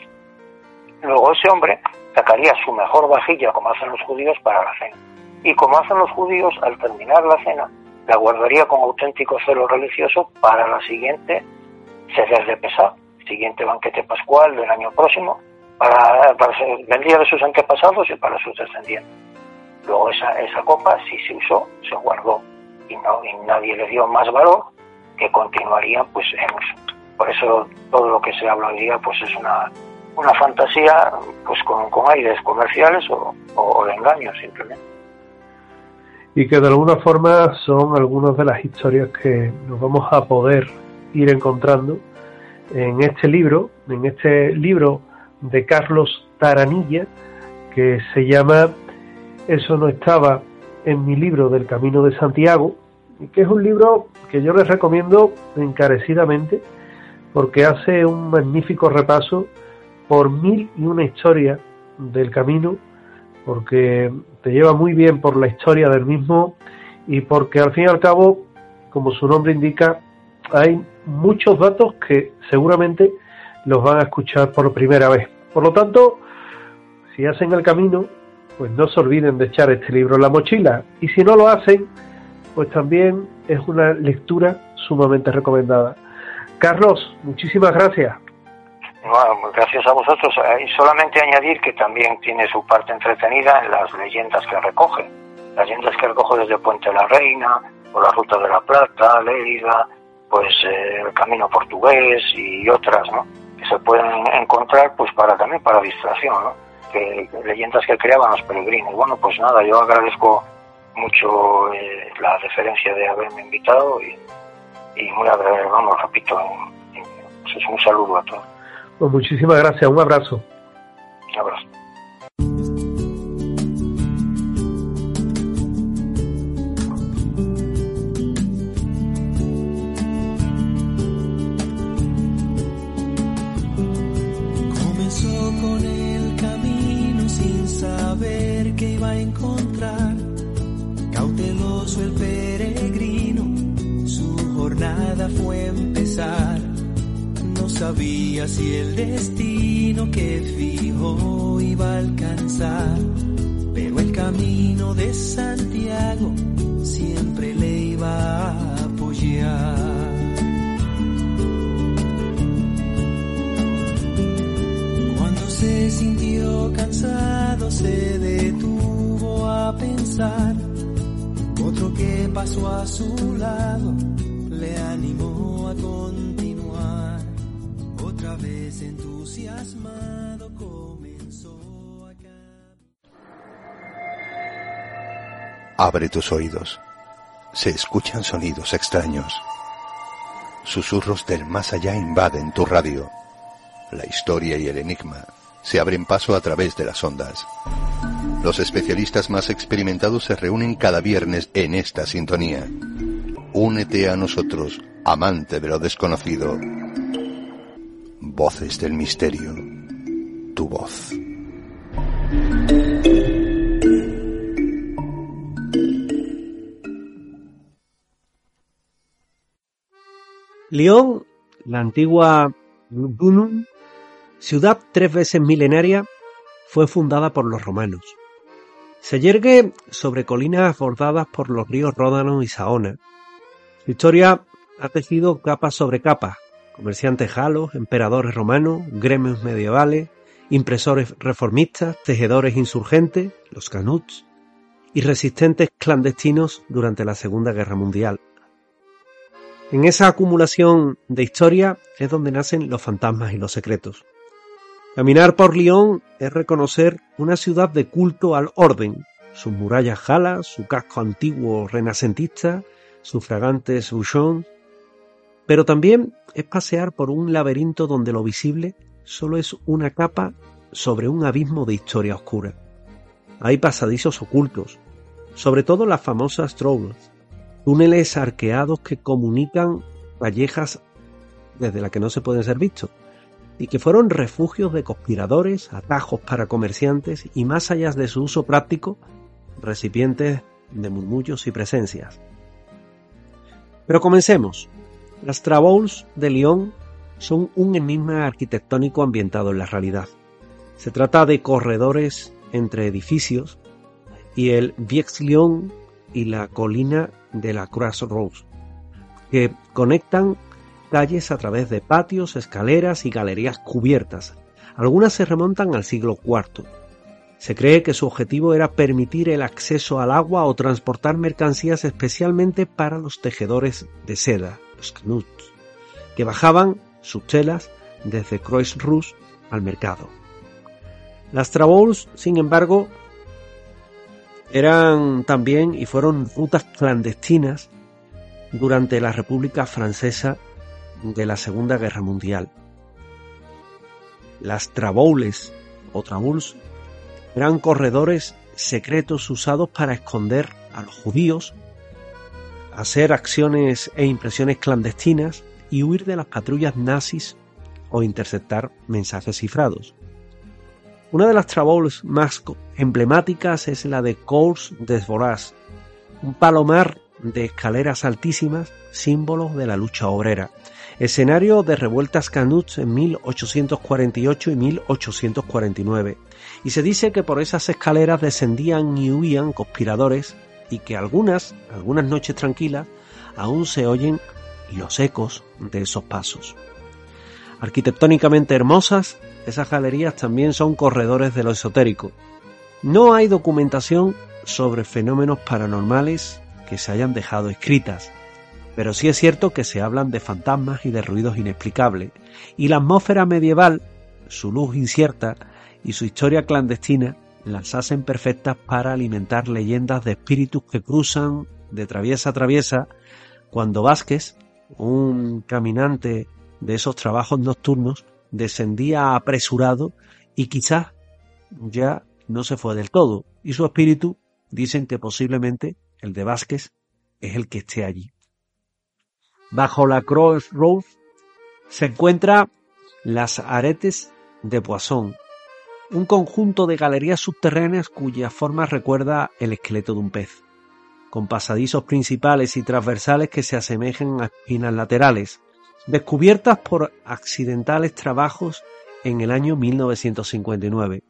Luego ese hombre sacaría su mejor vajilla, como hacen los judíos, para la cena. Y como hacen los judíos, al terminar la cena, la guardaría con auténtico celo religioso para la siguiente seder de Pesaj, siguiente banquete pascual del año próximo, para, para el día de sus antepasados y para sus descendientes. Luego esa, esa copa, si se usó, se guardó y, no, y nadie le dio más valor, que continuaría pues en uso. Por eso todo lo que se habla hoy día pues es una, una fantasía pues con, con aires comerciales o, o de engaño simplemente. Y que de alguna forma son algunas de las historias que nos vamos a poder ir encontrando en este libro, en este libro de Carlos Taranilla, que se llama Eso no estaba en mi libro del Camino de Santiago, y que es un libro que yo les recomiendo encarecidamente porque hace un magnífico repaso por mil y una historias del camino, porque te lleva muy bien por la historia del mismo y porque al fin y al cabo, como su nombre indica, hay muchos datos que seguramente los van a escuchar por primera vez. Por lo tanto, si hacen el camino, pues no se olviden de echar este libro en la mochila. Y si no lo hacen, pues también es una lectura sumamente recomendada. Carlos, muchísimas gracias. Bueno, gracias a vosotros. Y solamente añadir que también tiene su parte entretenida en las leyendas que recoge. Las leyendas que recoge desde Puente de la Reina, o la Ruta de la Plata, Lérida, pues eh, el Camino Portugués y otras, ¿no? Que se pueden encontrar, pues para también para distracción, ¿no? Que, que leyendas que creaban los peregrinos. Bueno, pues nada, yo agradezco mucho eh, la deferencia de haberme invitado y, y muy agradecido, vamos, repito, un, un saludo a todos. Pues muchísimas gracias, un abrazo. Un abrazo. Comenzó con el camino sin saber que iba a encontrar. Cauteloso el peregrino, su jornada fue empezar. No sabía si el destino que fijó iba a alcanzar, pero el camino de Santiago siempre le iba a apoyar. Cuando se sintió cansado se detuvo a pensar. Otro que pasó a su lado le animó a continuar. Otra vez entusiasmado comenzó a caminar. Abre tus oídos. Se escuchan sonidos extraños. Susurros del más allá invaden tu radio. La historia y el enigma se abren paso a través de las ondas. Los especialistas más experimentados se reúnen cada viernes en esta sintonía. Únete a nosotros, amante de lo desconocido. Voces del misterio. Tu voz. Lyon, la antigua Lugdunum, ciudad tres veces milenaria, fue fundada por los romanos. Se yergue sobre colinas bordadas por los ríos Ródano y Saona. Su historia ha tejido capas sobre capas: comerciantes galos, emperadores romanos, gremios medievales, impresores reformistas, tejedores insurgentes, los canuts, y resistentes clandestinos durante la Segunda Guerra Mundial. En esa acumulación de historia es donde nacen los fantasmas y los secretos. Caminar por Lyon es reconocer una ciudad de culto al orden, sus murallas galas, su casco antiguo renacentista, sus fragantes bouchons, pero también es pasear por un laberinto donde lo visible solo es una capa sobre un abismo de historia oscura. Hay pasadizos ocultos, sobre todo las famosas trolls, túneles arqueados que comunican callejas desde las que no se pueden ser vistos, y que fueron refugios de conspiradores, atajos para comerciantes y, más allá de su uso práctico, recipientes de murmullos y presencias. Pero comencemos. Las traboules de Lyon son un enigma arquitectónico ambientado en la realidad. Se trata de corredores entre edificios y el Vieux-Lyon y la colina de la Croix-Rouge, que conectan calles a través de patios, escaleras y galerías cubiertas. Algunas se remontan al siglo cuarto. Se cree que su objetivo era permitir el acceso al agua o transportar mercancías especialmente para los tejedores de seda, los canuts, que bajaban sus telas desde Croix-Rouge al mercado. Las traboules, sin embargo, eran también y fueron rutas clandestinas durante la República Francesa de la Segunda Guerra Mundial. Las traboules o traboules eran corredores secretos usados para esconder a los judíos, hacer acciones e impresiones clandestinas y huir de las patrullas nazis o interceptar mensajes cifrados. Una de las traboules más emblemáticas es la de Cours des Voraces, un palomar de escaleras altísimas, símbolo de la lucha obrera, escenario de revueltas canuts en mil ochocientos cuarenta y ocho y mil ochocientos cuarenta y nueve, y se dice que por esas escaleras descendían y huían conspiradores y que algunas, algunas noches tranquilas, aún se oyen los ecos de esos pasos. Arquitectónicamente hermosas, esas galerías también son corredores de lo esotérico. No hay documentación sobre fenómenos paranormales que se hayan dejado escritas, pero sí es cierto que se hablan de fantasmas y de ruidos inexplicables, y la atmósfera medieval, su luz incierta y su historia clandestina las hacen perfectas para alimentar leyendas de espíritus que cruzan de traviesa a traviesa cuando Vázquez, un caminante de esos trabajos nocturnos, descendía apresurado y quizás ya no se fue del todo, y su espíritu dicen que posiblemente el de Vázquez es el que esté allí. Bajo la Crossroads se encuentra las Aretes de Poisson, un conjunto de galerías subterráneas cuya forma recuerda el esqueleto de un pez, con pasadizos principales y transversales que se asemejan a espinas laterales, descubiertas por accidentales trabajos en el año mil novecientos cincuenta y nueve.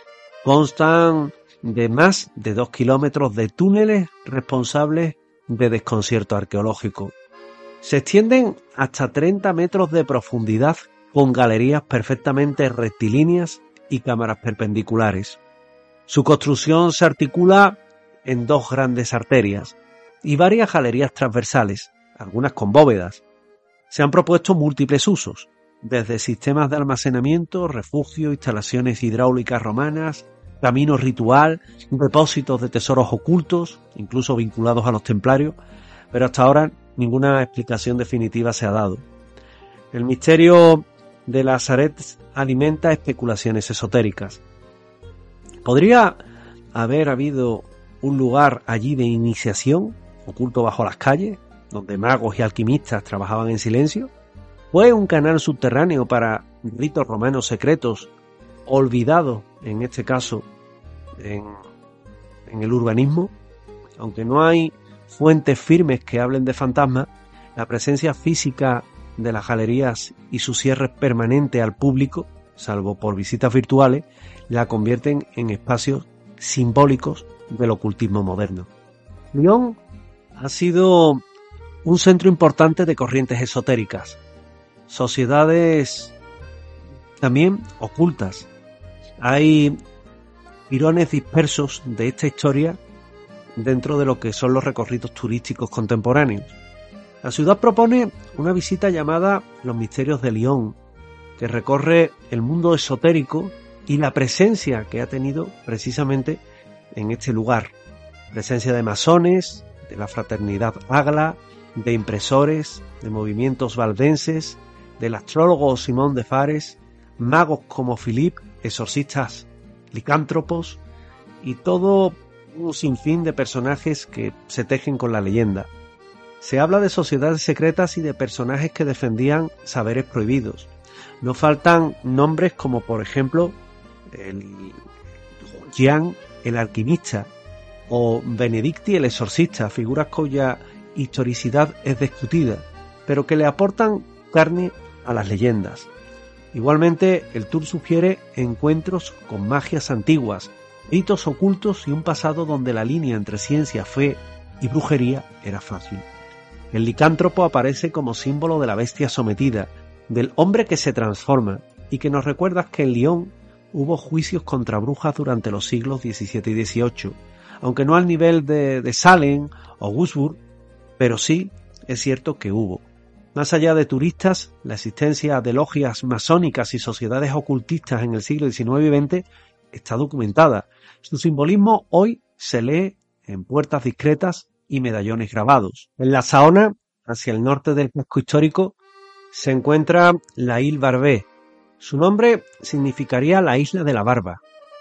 Constan de más de dos kilómetros de túneles responsables de desconcierto arqueológico. Se extienden hasta treinta metros de profundidad con galerías perfectamente rectilíneas y cámaras perpendiculares. Su construcción se articula en dos grandes arterias y varias galerías transversales, algunas con bóvedas. Se han propuesto múltiples usos, desde sistemas de almacenamiento, refugio, instalaciones hidráulicas romanas, camino ritual, depósitos de tesoros ocultos, incluso vinculados a los templarios, pero hasta ahora ninguna explicación definitiva se ha dado. El misterio de las Aretes alimenta especulaciones esotéricas. ¿Podría haber habido un lugar allí de iniciación, oculto bajo las calles, donde magos y alquimistas trabajaban en silencio? ¿Fue un canal subterráneo para ritos romanos secretos, olvidados, en este caso, en, en el urbanismo? Aunque no hay fuentes firmes que hablen de fantasmas, la presencia física de las galerías y su cierre permanente al público, salvo por visitas virtuales, la convierten en espacios simbólicos del ocultismo moderno. Lyon ha sido un centro importante de corrientes esotéricas, sociedades también ocultas. Hay jirones dispersos de esta historia dentro de lo que son los recorridos turísticos contemporáneos. La ciudad propone una visita llamada Los Misterios de Lyon, que recorre el mundo esotérico y la presencia que ha tenido precisamente en este lugar. Presencia de masones, de la fraternidad Agla, de impresores, de movimientos valdenses, del astrólogo Simón de Fares, magos como Philippe, exorcistas, licántropos y todo un sinfín de personajes que se tejen con la leyenda. Se habla de sociedades secretas y de personajes que defendían saberes prohibidos. No faltan nombres como, por ejemplo, el Jean el alquimista o Benedicti el exorcista, figuras cuya historicidad es discutida, pero que le aportan carne a las leyendas. Igualmente, el tour sugiere encuentros con magias antiguas, ritos ocultos y un pasado donde la línea entre ciencia, fe y brujería era fácil. El licántropo aparece como símbolo de la bestia sometida, del hombre que se transforma, y que nos recuerda que en Lyon hubo juicios contra brujas durante los siglos diecisiete y dieciocho, aunque no al nivel de, de Salem o Würzburg, pero sí es cierto que hubo. Más allá de turistas, la existencia de logias masónicas y sociedades ocultistas en el siglo diecinueve y veinte está documentada. Su simbolismo hoy se lee en puertas discretas y medallones grabados. En la Saona, hacia el norte del casco histórico, se encuentra la Île Barbée. Su nombre significaría la isla de la barba,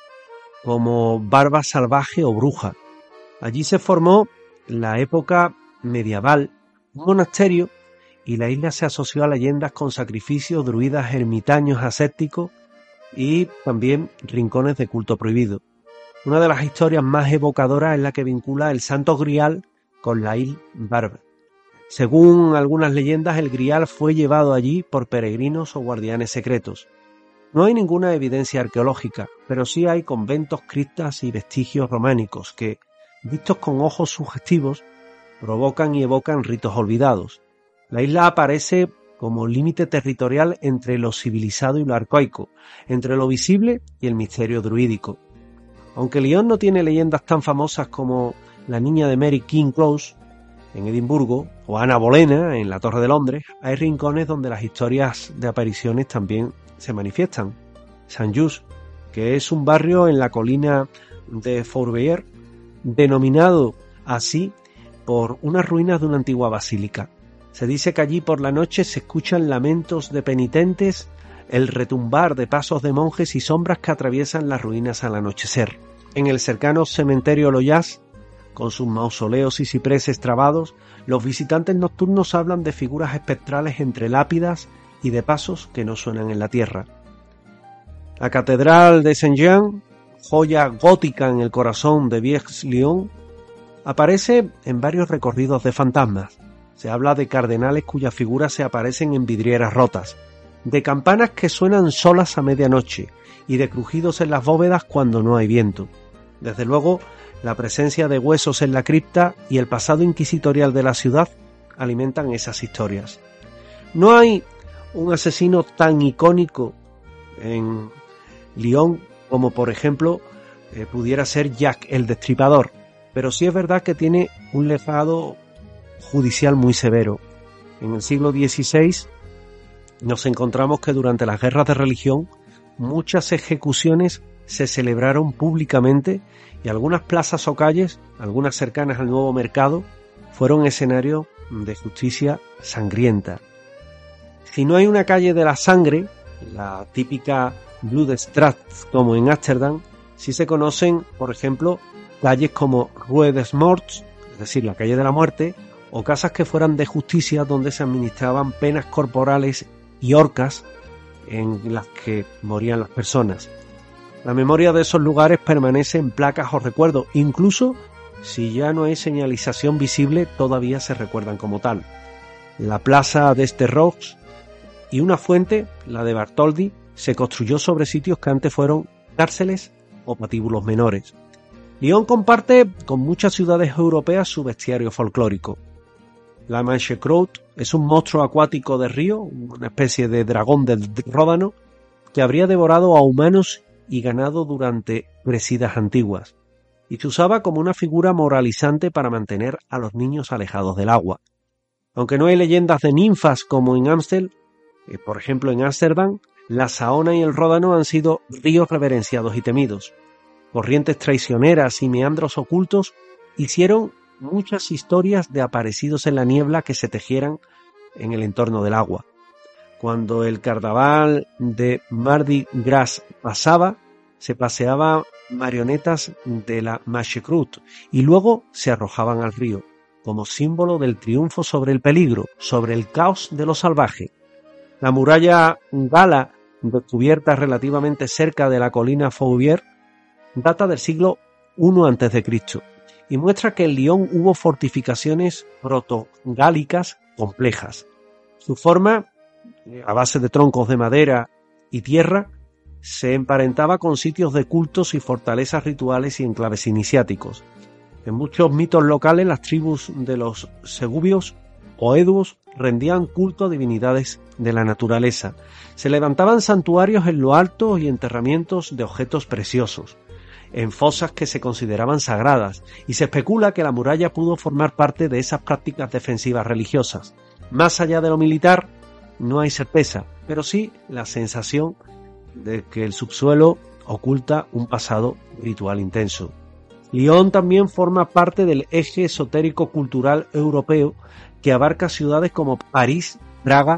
como barba salvaje o bruja. Allí se formó la época medieval, un monasterio, y la isla se asoció a leyendas con sacrificios, druidas, ermitaños ascéticos y también rincones de culto prohibido. Una de las historias más evocadoras es la que vincula el Santo Grial con la Île Barbée. Según algunas leyendas, el Grial fue llevado allí por peregrinos o guardianes secretos. No hay ninguna evidencia arqueológica, pero sí hay conventos, criptas y vestigios románicos que, vistos con ojos sugestivos, provocan y evocan ritos olvidados. La isla aparece como límite territorial entre lo civilizado y lo arcaico, entre lo visible y el misterio druídico. Aunque Lyon no tiene leyendas tan famosas como la niña de Mary King Close en Edimburgo o Ana Bolena en la Torre de Londres, hay rincones donde las historias de apariciones también se manifiestan. Saint-Just, que es un barrio en la colina de Fourvière, denominado así por unas ruinas de una antigua basílica. Se dice que allí por la noche se escuchan lamentos de penitentes, el retumbar de pasos de monjes y sombras que atraviesan las ruinas al anochecer. En el cercano cementerio Loyas, con sus mausoleos y cipreses trabados, los visitantes nocturnos hablan de figuras espectrales entre lápidas y de pasos que no suenan en la tierra. La catedral de Saint-Jean, joya gótica en el corazón de Vieux-Lyon, aparece en varios recorridos de fantasmas. Se habla de cardenales cuyas figuras se aparecen en vidrieras rotas, de campanas que suenan solas a medianoche y de crujidos en las bóvedas cuando no hay viento. Desde luego, la presencia de huesos en la cripta y el pasado inquisitorial de la ciudad alimentan esas historias. No hay un asesino tan icónico en Lyon como, por ejemplo, eh, pudiera ser Jack el Destripador, pero sí es verdad que tiene un legado judicial muy severo. En el siglo dieciséis nos encontramos que durante las guerras de religión muchas ejecuciones se celebraron públicamente y algunas plazas o calles, algunas cercanas al nuevo mercado, fueron escenario de justicia sangrienta. Si no hay una calle de la sangre, la típica Bloedstraat como en Ámsterdam, sí se conocen, por ejemplo, calles como Rue des Morts, es decir, la calle de la muerte, o casas que fueran de justicia donde se administraban penas corporales y horcas en las que morían las personas. La memoria de esos lugares permanece en placas o recuerdos, incluso si ya no hay señalización visible, todavía se recuerdan como tal. La plaza de Sterrox y una fuente, la de Bartholdi, se construyó sobre sitios que antes fueron cárceles o patíbulos menores. Lyon comparte con muchas ciudades europeas su bestiario folclórico. La Manchecroute es un monstruo acuático de río, una especie de dragón del Ródano, que habría devorado a humanos y ganado durante crecidas antiguas, y se usaba como una figura moralizante para mantener a los niños alejados del agua. Aunque no hay leyendas de ninfas como en Amstel, eh, por ejemplo en Ámsterdam, la Saona y el Ródano han sido ríos reverenciados y temidos. Corrientes traicioneras y meandros ocultos hicieron muchas historias de aparecidos en la niebla que se tejieran en el entorno del agua. Cuando el carnaval de Mardi Gras pasaba, se paseaban marionetas de la Manchecroute y luego se arrojaban al río, como símbolo del triunfo sobre el peligro, sobre el caos de lo salvaje. La muralla gala, descubierta relativamente cerca de la colina Fourvière, data del siglo primero antes de Cristo y muestra que en Lyon hubo fortificaciones protogálicas complejas. Su forma, a base de troncos de madera y tierra, se emparentaba con sitios de cultos y fortalezas rituales y enclaves iniciáticos. En muchos mitos locales, las tribus de los segubios o eduos rendían culto a divinidades de la naturaleza. Se levantaban santuarios en lo alto y enterramientos de objetos preciosos, en fosas que se consideraban sagradas, y se especula que la muralla pudo formar parte de esas prácticas defensivas religiosas. Más allá de lo militar, no hay certeza, pero sí la sensación de que el subsuelo oculta un pasado ritual intenso. Lyon también forma parte del eje esotérico-cultural europeo que abarca ciudades como París, Praga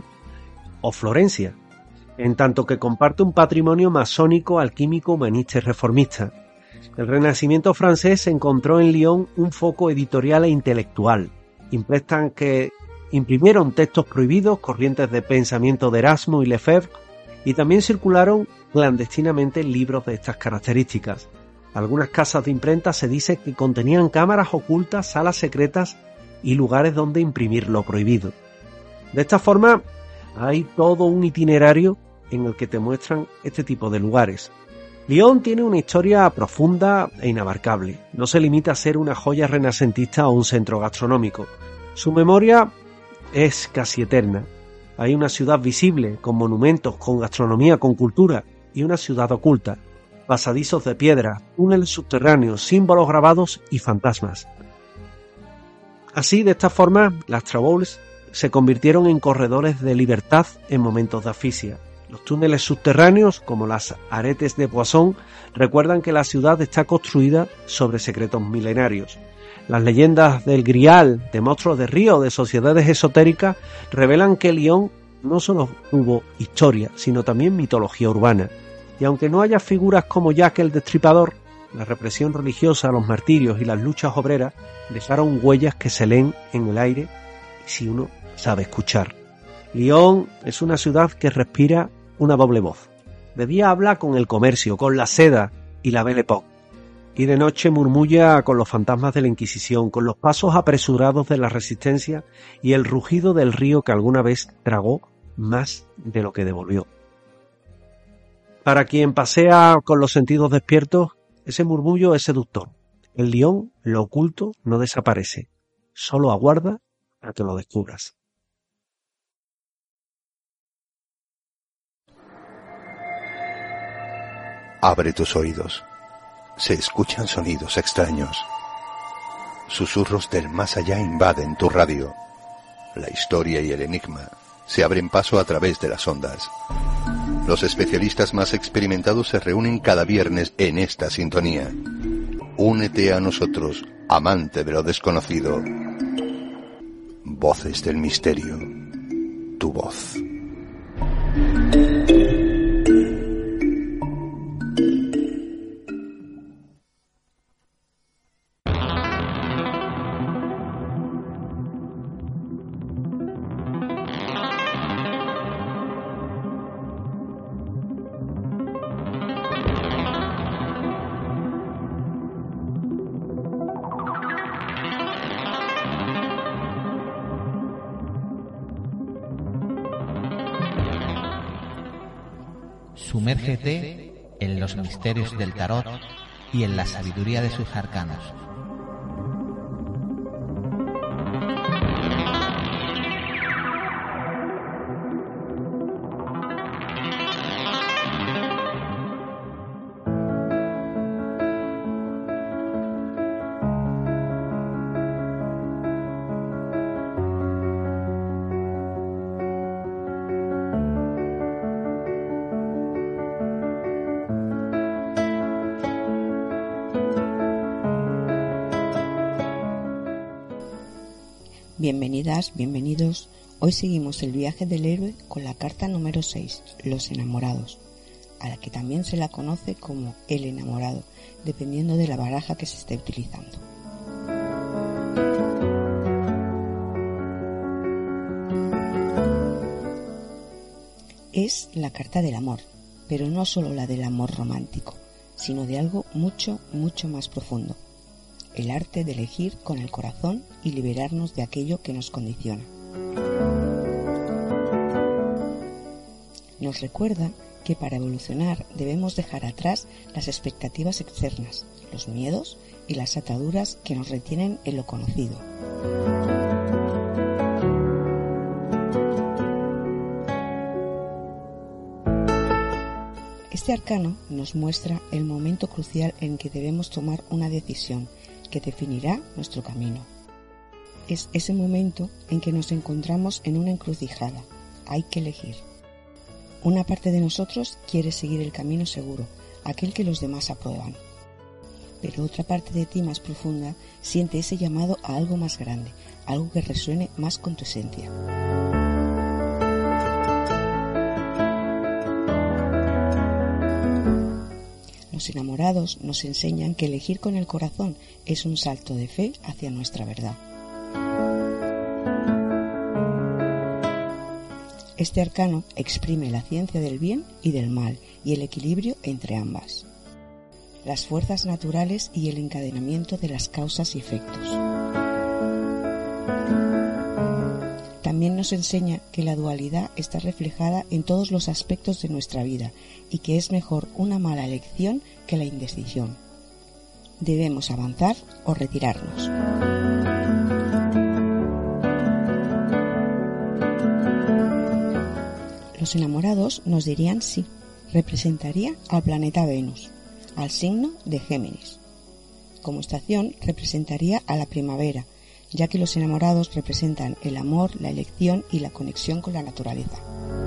o Florencia, en tanto que comparte un patrimonio masónico, alquímico, humanista y reformista. El Renacimiento francés encontró en Lyon un foco editorial e intelectual. Imprestan que imprimieron textos prohibidos, corrientes de pensamiento de Erasmo y Lefebvre, y también circularon clandestinamente libros de estas características. Algunas casas de imprenta se dice que contenían cámaras ocultas, salas secretas y lugares donde imprimir lo prohibido. De esta forma, hay todo un itinerario en el que te muestran este tipo de lugares. Lyon tiene una historia profunda e inabarcable. No se limita a ser una joya renacentista o un centro gastronómico. Su memoria es casi eterna. Hay una ciudad visible, con monumentos, con gastronomía, con cultura, y una ciudad oculta, pasadizos de piedra, túneles subterráneos, símbolos grabados y fantasmas. Así, de esta forma, las traboules se convirtieron en corredores de libertad en momentos de asfixia. Los túneles subterráneos, como las aretes de Poisson, recuerdan que la ciudad está construida sobre secretos milenarios. Las leyendas del Grial, de monstruos de río, de sociedades esotéricas, revelan que Lyon no solo tuvo historia, sino también mitología urbana. Y aunque no haya figuras como Jack el Destripador, la represión religiosa, los martirios y las luchas obreras dejaron huellas que se leen en el aire si uno sabe escuchar. Lyon es una ciudad que respira una doble voz. De día habla con el comercio, con la seda y la Belle Époque, y de noche murmulla con los fantasmas de la Inquisición, con los pasos apresurados de la Resistencia y el rugido del río que alguna vez tragó más de lo que devolvió. Para quien pasea con los sentidos despiertos, ese murmullo es seductor. En Lyon, lo oculto no desaparece, solo aguarda a que lo descubras. Abre tus oídos. Se escuchan sonidos extraños. Susurros del más allá invaden tu radio. La historia y el enigma se abren paso a través de las ondas. Los especialistas más experimentados se reúnen cada viernes en esta sintonía. Únete a nosotros, amante de lo desconocido. Voces del misterio. Tu voz. Sumérgete en los misterios del tarot y en la sabiduría de sus arcanos. Bienvenidas, bienvenidos. Hoy seguimos el viaje del héroe con la carta número seis, los enamorados, a la que también se la conoce como el enamorado, dependiendo de la baraja que se esté utilizando. Es la carta del amor, pero no solo la del amor romántico, sino de algo mucho, mucho más profundo. El arte de elegir con el corazón y liberarnos de aquello que nos condiciona. Nos recuerda que para evolucionar debemos dejar atrás las expectativas externas, los miedos y las ataduras que nos retienen en lo conocido. Este arcano nos muestra el momento crucial en que debemos tomar una decisión que definirá nuestro camino. Es ese momento en que nos encontramos en una encrucijada. Hay que elegir. Una parte de nosotros quiere seguir el camino seguro, aquel que los demás aprueban. Pero otra parte de ti más profunda siente ese llamado a algo más grande, algo que resuene más con tu esencia. Los enamorados nos enseñan que elegir con el corazón es un salto de fe hacia nuestra verdad. Este arcano exprime la ciencia del bien y del mal y el equilibrio entre ambas, las fuerzas naturales y el encadenamiento de las causas y efectos. También nos enseña que la dualidad está reflejada en todos los aspectos de nuestra vida y que es mejor una mala elección que la indecisión. Debemos avanzar o retirarnos. Los enamorados nos dirían sí, representaría al planeta Venus, al signo de Géminis. Como estación representaría a la primavera, ya que los enamorados representan el amor, la elección y la conexión con la naturaleza.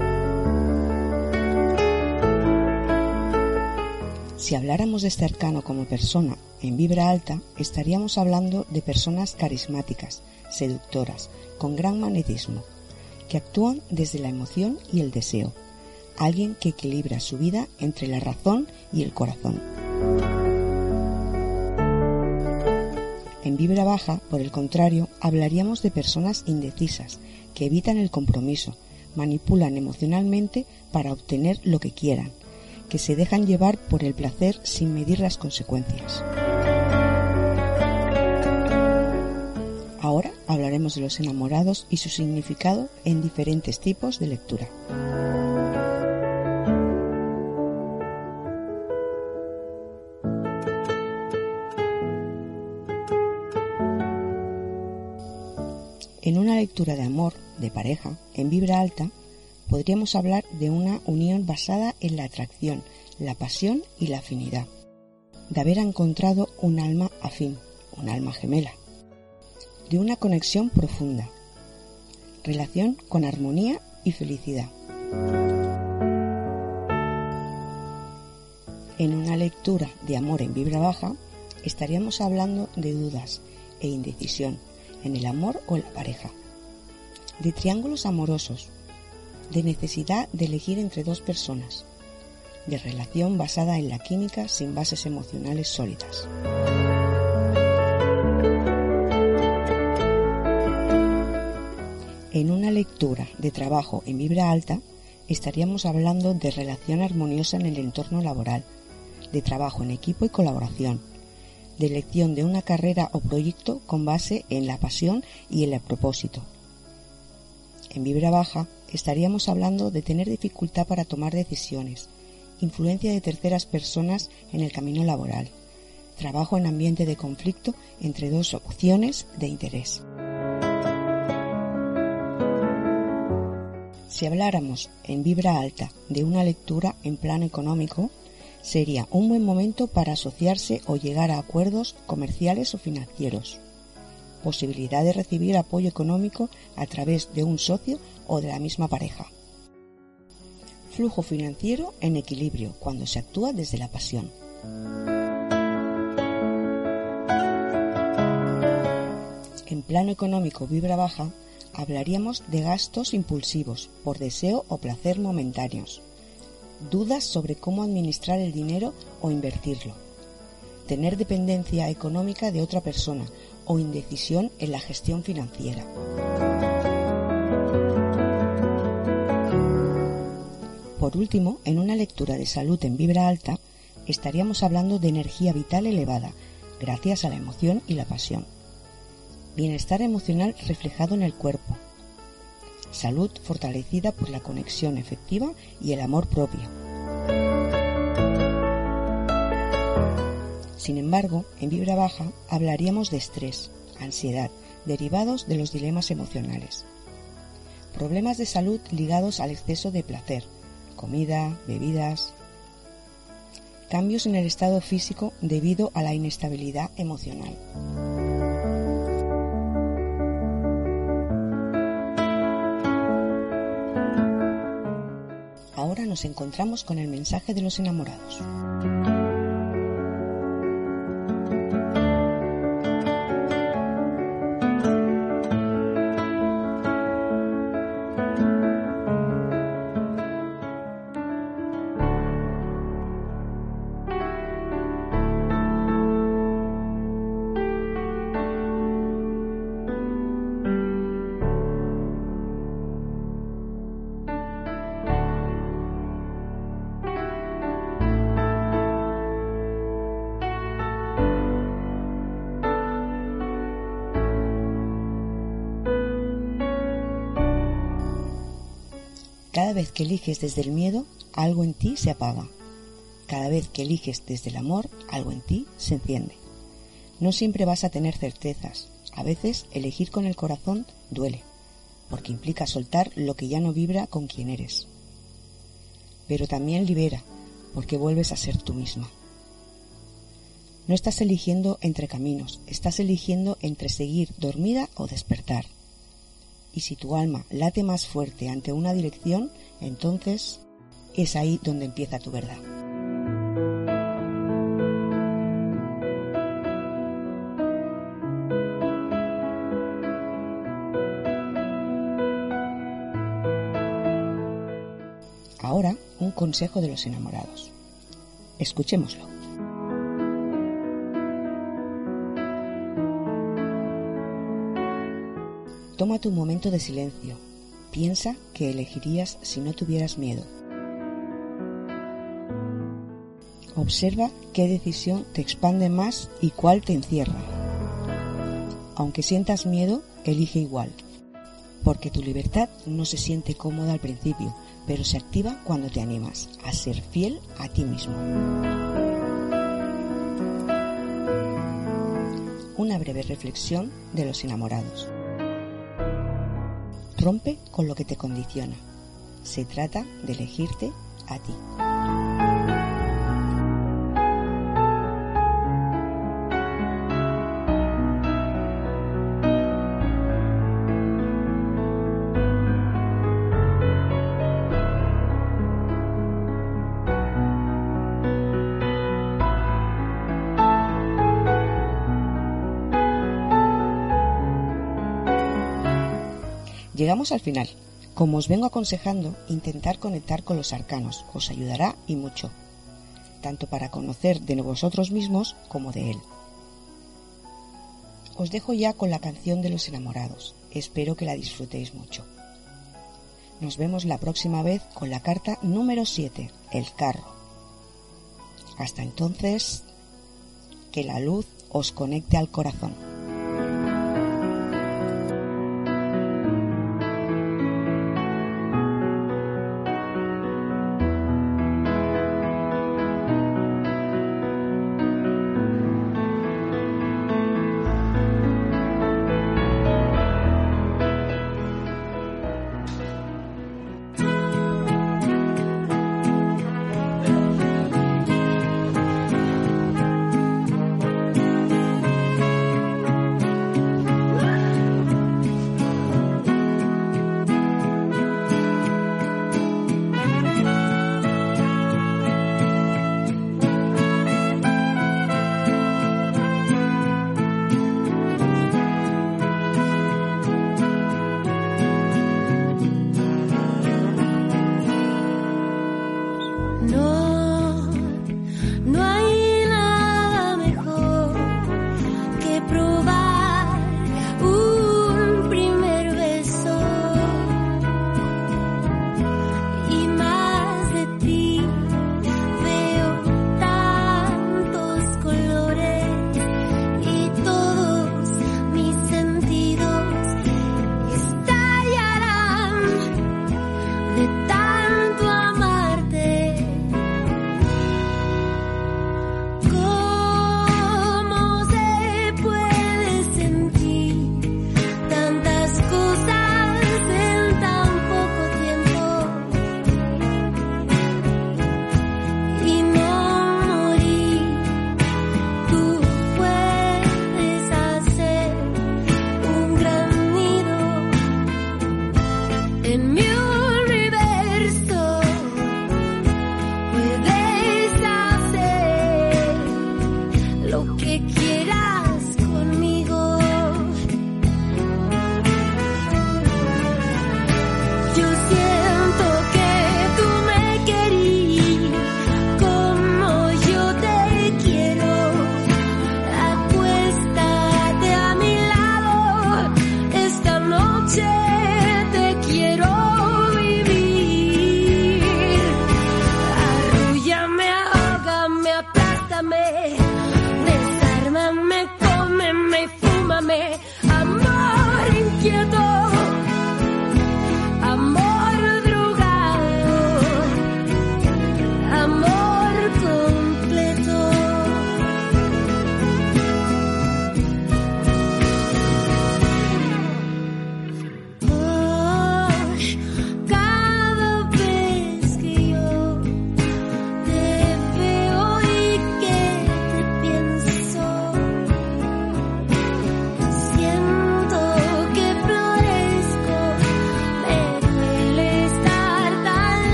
Si habláramos de este arcano como persona en vibra alta, estaríamos hablando de personas carismáticas, seductoras, con gran magnetismo, que actúan desde la emoción y el deseo, alguien que equilibra su vida entre la razón y el corazón. En vibra baja, por el contrario, hablaríamos de personas indecisas, que evitan el compromiso, manipulan emocionalmente para obtener lo que quieran, que se dejan llevar por el placer sin medir las consecuencias. Ahora hablaremos de los enamorados y su significado en diferentes tipos de lectura. En una lectura de amor, de pareja, en vibra alta, podríamos hablar de una unión basada en la atracción, la pasión y la afinidad, de haber encontrado un alma afín, un alma gemela, de una conexión profunda, relación con armonía y felicidad. En una lectura de amor en vibra baja, estaríamos hablando de dudas e indecisión en el amor o en la pareja, de triángulos amorosos, de necesidad de elegir entre dos personas, de relación basada en la química sin bases emocionales sólidas. En una lectura de trabajo en vibra alta, estaríamos hablando de relación armoniosa en el entorno laboral, de trabajo en equipo y colaboración, de elección de una carrera o proyecto con base en la pasión y el propósito. En vibra baja, estaríamos hablando de tener dificultad para tomar decisiones, influencia de terceras personas en el camino laboral, trabajo en ambiente de conflicto entre dos opciones de interés. Si habláramos en vibra alta de una lectura en plano económico, sería un buen momento para asociarse o llegar a acuerdos comerciales o financieros. Posibilidad de recibir apoyo económico a través de un socio o de la misma pareja. Flujo financiero en equilibrio cuando se actúa desde la pasión. En plano económico vibra baja, hablaríamos de gastos impulsivos por deseo o placer momentáneos, dudas sobre cómo administrar el dinero o invertirlo, tener dependencia económica de otra persona o indecisión en la gestión financiera. Por último, en una lectura de salud en vibra alta, estaríamos hablando de energía vital elevada, gracias a la emoción y la pasión. Bienestar emocional reflejado en el cuerpo. Salud fortalecida por la conexión efectiva y el amor propio. Sin embargo, en vibra baja hablaríamos de estrés, ansiedad, derivados de los dilemas emocionales. Problemas de salud ligados al exceso de placer, comida, bebidas. Cambios en el estado físico debido a la inestabilidad emocional. Ahora nos encontramos con el mensaje de los enamorados. Cada vez que eliges desde el miedo, algo en ti se apaga. Cada vez que eliges desde el amor, algo en ti se enciende. No siempre vas a tener certezas. A veces elegir con el corazón duele, porque implica soltar lo que ya no vibra con quien eres. pero también libera, porque vuelves a ser tú misma. No estás eligiendo entre caminos, estás eligiendo entre seguir dormida o despertar. Y si tu alma late más fuerte ante una dirección, entonces es ahí donde empieza tu verdad. Ahora, un consejo de los enamorados. Escuchémoslo. Tómate un momento de silencio. Piensa qué elegirías si no tuvieras miedo. Observa qué decisión te expande más y cuál te encierra. Aunque sientas miedo, elige igual, porque tu libertad no se siente cómoda al principio, pero se activa cuando te animas a ser fiel a ti mismo. Una breve reflexión de los enamorados. Rompe con lo que te condiciona. Se trata de elegirte a ti. Llegamos al final. Como os vengo aconsejando, intentar conectar con los arcanos os ayudará y mucho, tanto para conocer de vosotros mismos como de él. Os dejo ya con la canción de los enamorados. Espero que la disfrutéis mucho. Nos vemos la próxima vez con la carta número siete, el carro. Hasta entonces, que la luz os conecte al corazón.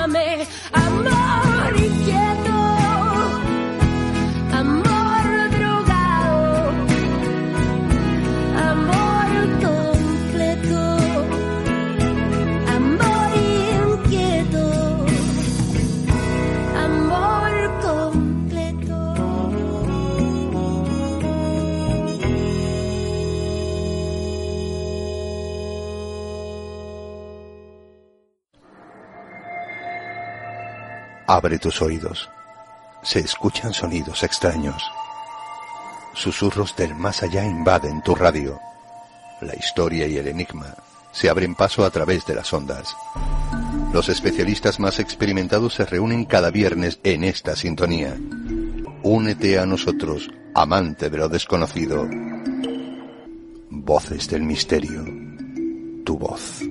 llámame amor inquieto, amor drogado, amor completo, amor inquieto, amor completo. Abre tus oídos. Se escuchan sonidos extraños. Susurros del más allá invaden tu radio. La historia y el enigma se abren paso a través de las ondas. Los especialistas más experimentados se reúnen cada viernes en esta sintonía. Únete a nosotros, amante de lo desconocido. Voces del misterio. Tu voz.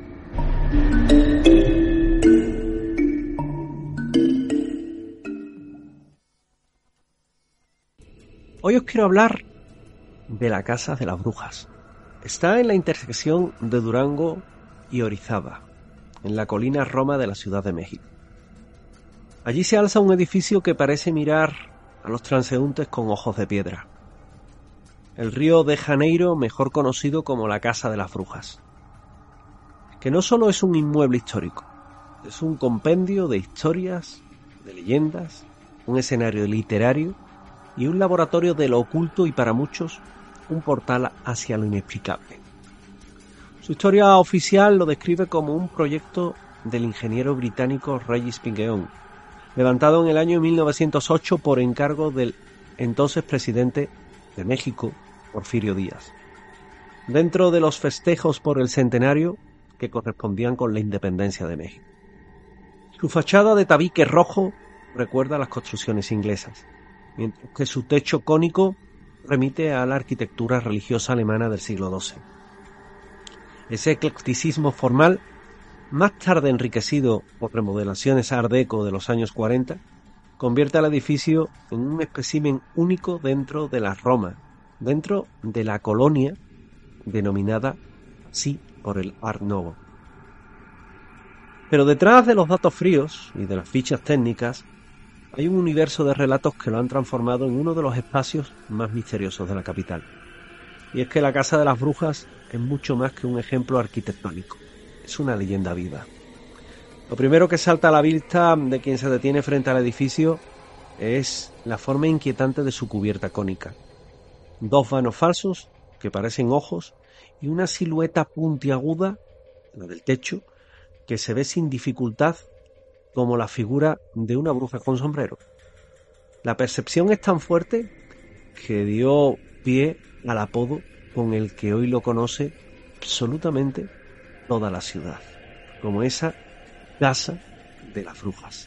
Hoy os quiero hablar de la Casa de las Brujas. Está en la intersección de Durango y Orizaba, en la colina Roma de la Ciudad de México. Allí se alza un edificio que parece mirar a los transeúntes con ojos de piedra. El Río de Janeiro, mejor conocido como la Casa de las Brujas. Que no solo es un inmueble histórico, es un compendio de historias, de leyendas, un escenario literario y un laboratorio de lo oculto y para muchos un portal hacia lo inexplicable. Su historia oficial lo describe como un proyecto del ingeniero británico Regis Pingeon, levantado en el año mil novecientos ocho por encargo del entonces presidente de México, Porfirio Díaz, dentro de los festejos por el centenario que correspondían con la independencia de México. Su fachada de tabique rojo recuerda a las construcciones inglesas, mientras que su techo cónico remite a la arquitectura religiosa alemana del siglo doce. Ese eclecticismo formal, más tarde enriquecido por remodelaciones art deco de los años cuarenta, convierte al edificio en un espécimen único dentro de la Roma, dentro de la colonia denominada así por el Art Nouveau. Pero detrás de los datos fríos y de las fichas técnicas hay un universo de relatos que lo han transformado en uno de los espacios más misteriosos de la capital. Y es que la Casa de las Brujas es mucho más que un ejemplo arquitectónico. Es una leyenda viva. Lo primero que salta a la vista de quien se detiene frente al edificio es la forma inquietante de su cubierta cónica. Dos vanos falsos que parecen ojos y una silueta puntiaguda, la del techo, que se ve sin dificultad como la figura de una bruja con sombrero. La percepción es tan fuerte que dio pie al apodo con el que hoy lo conoce absolutamente toda la ciudad, como esa Casa de las Brujas.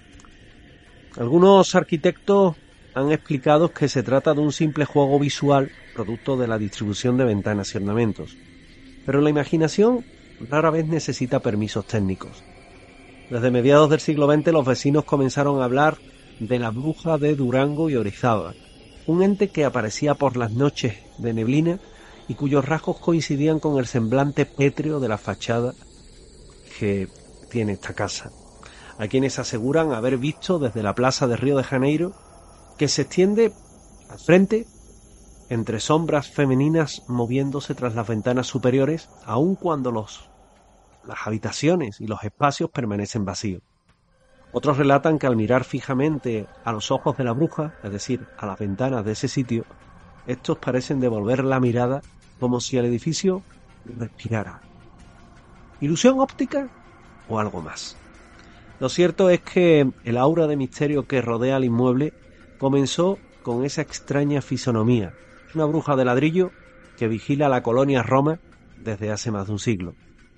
Algunos arquitectos han explicado que se trata de un simple juego visual producto de la distribución de ventanas y ornamentos, pero la imaginación rara vez necesita permisos técnicos. Desde mediados del siglo veinte los vecinos comenzaron a hablar de la bruja de Durango y Orizaba, un ente que aparecía por las noches de neblina y cuyos rasgos coincidían con el semblante pétreo de la fachada que tiene esta casa. Hay quienes aseguran haber visto desde la plaza de Río de Janeiro que se extiende al frente entre sombras femeninas moviéndose tras las ventanas superiores, aun cuando los las habitaciones y los espacios permanecen vacíos. Otros relatan que al mirar fijamente a los ojos de la bruja, es decir, a las ventanas de ese sitio, estos parecen devolver la mirada como si el edificio respirara. ¿Ilusión óptica o algo más? Lo cierto es que el aura de misterio que rodea al inmueble comenzó con esa extraña fisonomía. Es una bruja de ladrillo que vigila la colonia Roma desde hace más de un siglo.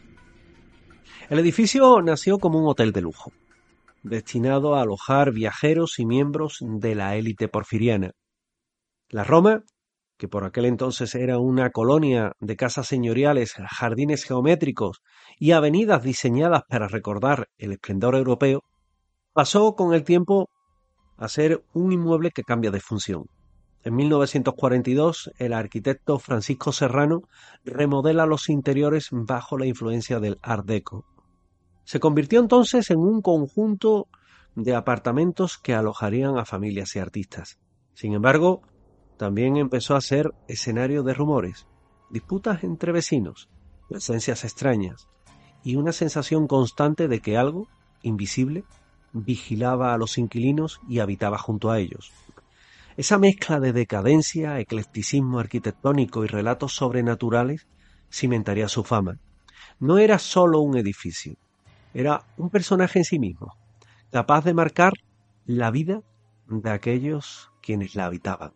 El edificio nació como un hotel de lujo, destinado a alojar viajeros y miembros de la élite porfiriana. La Roma, que por aquel entonces era una colonia de casas señoriales, jardines geométricos y avenidas diseñadas para recordar el esplendor europeo, pasó con el tiempo a ser un inmueble que cambia de función. En mil novecientos cuarenta y dos, el arquitecto Francisco Serrano remodela los interiores bajo la influencia del Art Deco. Se convirtió entonces en un conjunto de apartamentos que alojarían a familias y artistas. Sin embargo, también empezó a ser escenario de rumores, disputas entre vecinos, presencias extrañas y una sensación constante de que algo invisible vigilaba a los inquilinos y habitaba junto a ellos. Esa mezcla de decadencia, eclecticismo arquitectónico y relatos sobrenaturales cimentaría su fama. No era solo un edificio, era un personaje en sí mismo, capaz de marcar la vida de aquellos quienes la habitaban.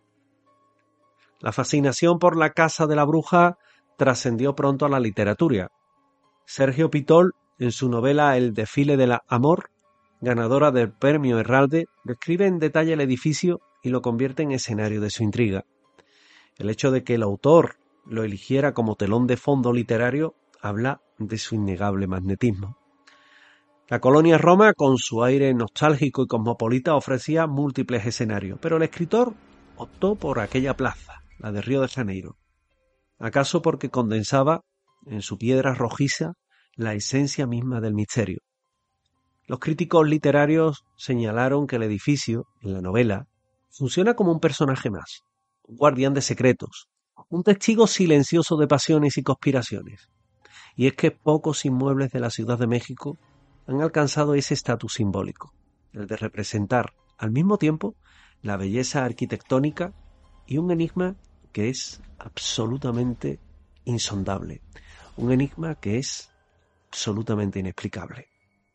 La fascinación por la casa de la bruja trascendió pronto a la literatura. Sergio Pitol, en su novela El desfile del amor, ganadora del premio Herralde, describe en detalle el edificio y lo convierte en escenario de su intriga. El hecho de que el autor lo eligiera como telón de fondo literario habla de su innegable magnetismo. La colonia Roma, con su aire nostálgico y cosmopolita, ofrecía múltiples escenarios, pero el escritor optó por aquella plaza, la de Río de Janeiro, acaso porque condensaba en su piedra rojiza la esencia misma del misterio. Los críticos literarios señalaron que el edificio, en la novela, funciona como un personaje más, un guardián de secretos, un testigo silencioso de pasiones y conspiraciones. Y es que pocos inmuebles de la Ciudad de México han alcanzado ese estatus simbólico, el de representar al mismo tiempo la belleza arquitectónica y un enigma que es absolutamente insondable, un enigma que es absolutamente inexplicable.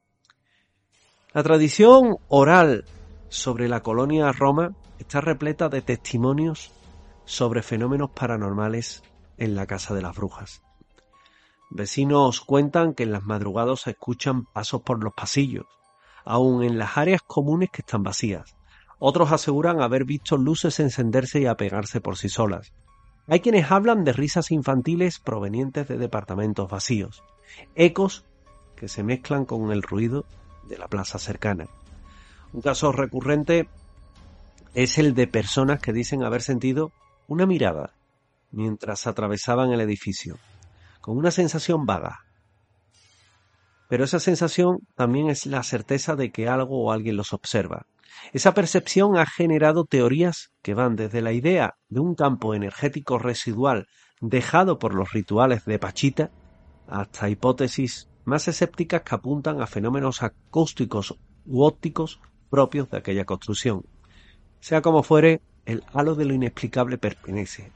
La tradición oral sobre la colonia Roma está repleta de testimonios sobre fenómenos paranormales en la Casa de las Brujas. Vecinos cuentan que en las madrugadas se escuchan pasos por los pasillos, aun en las áreas comunes que están vacías. Otros aseguran haber visto luces encenderse y apagarse por sí solas. Hay quienes hablan de risas infantiles provenientes de departamentos vacíos, ecos que se mezclan con el ruido de la plaza cercana. Un caso recurrente es el de personas que dicen haber sentido una mirada mientras atravesaban el edificio, con una sensación vaga. Pero esa sensación también es la certeza de que algo o alguien los observa. Esa percepción ha generado teorías que van desde la idea de un campo energético residual dejado por los rituales de Pachita hasta hipótesis más escépticas que apuntan a fenómenos acústicos u ópticos propios de aquella construcción. Sea como fuere, el halo de lo inexplicable pertenece.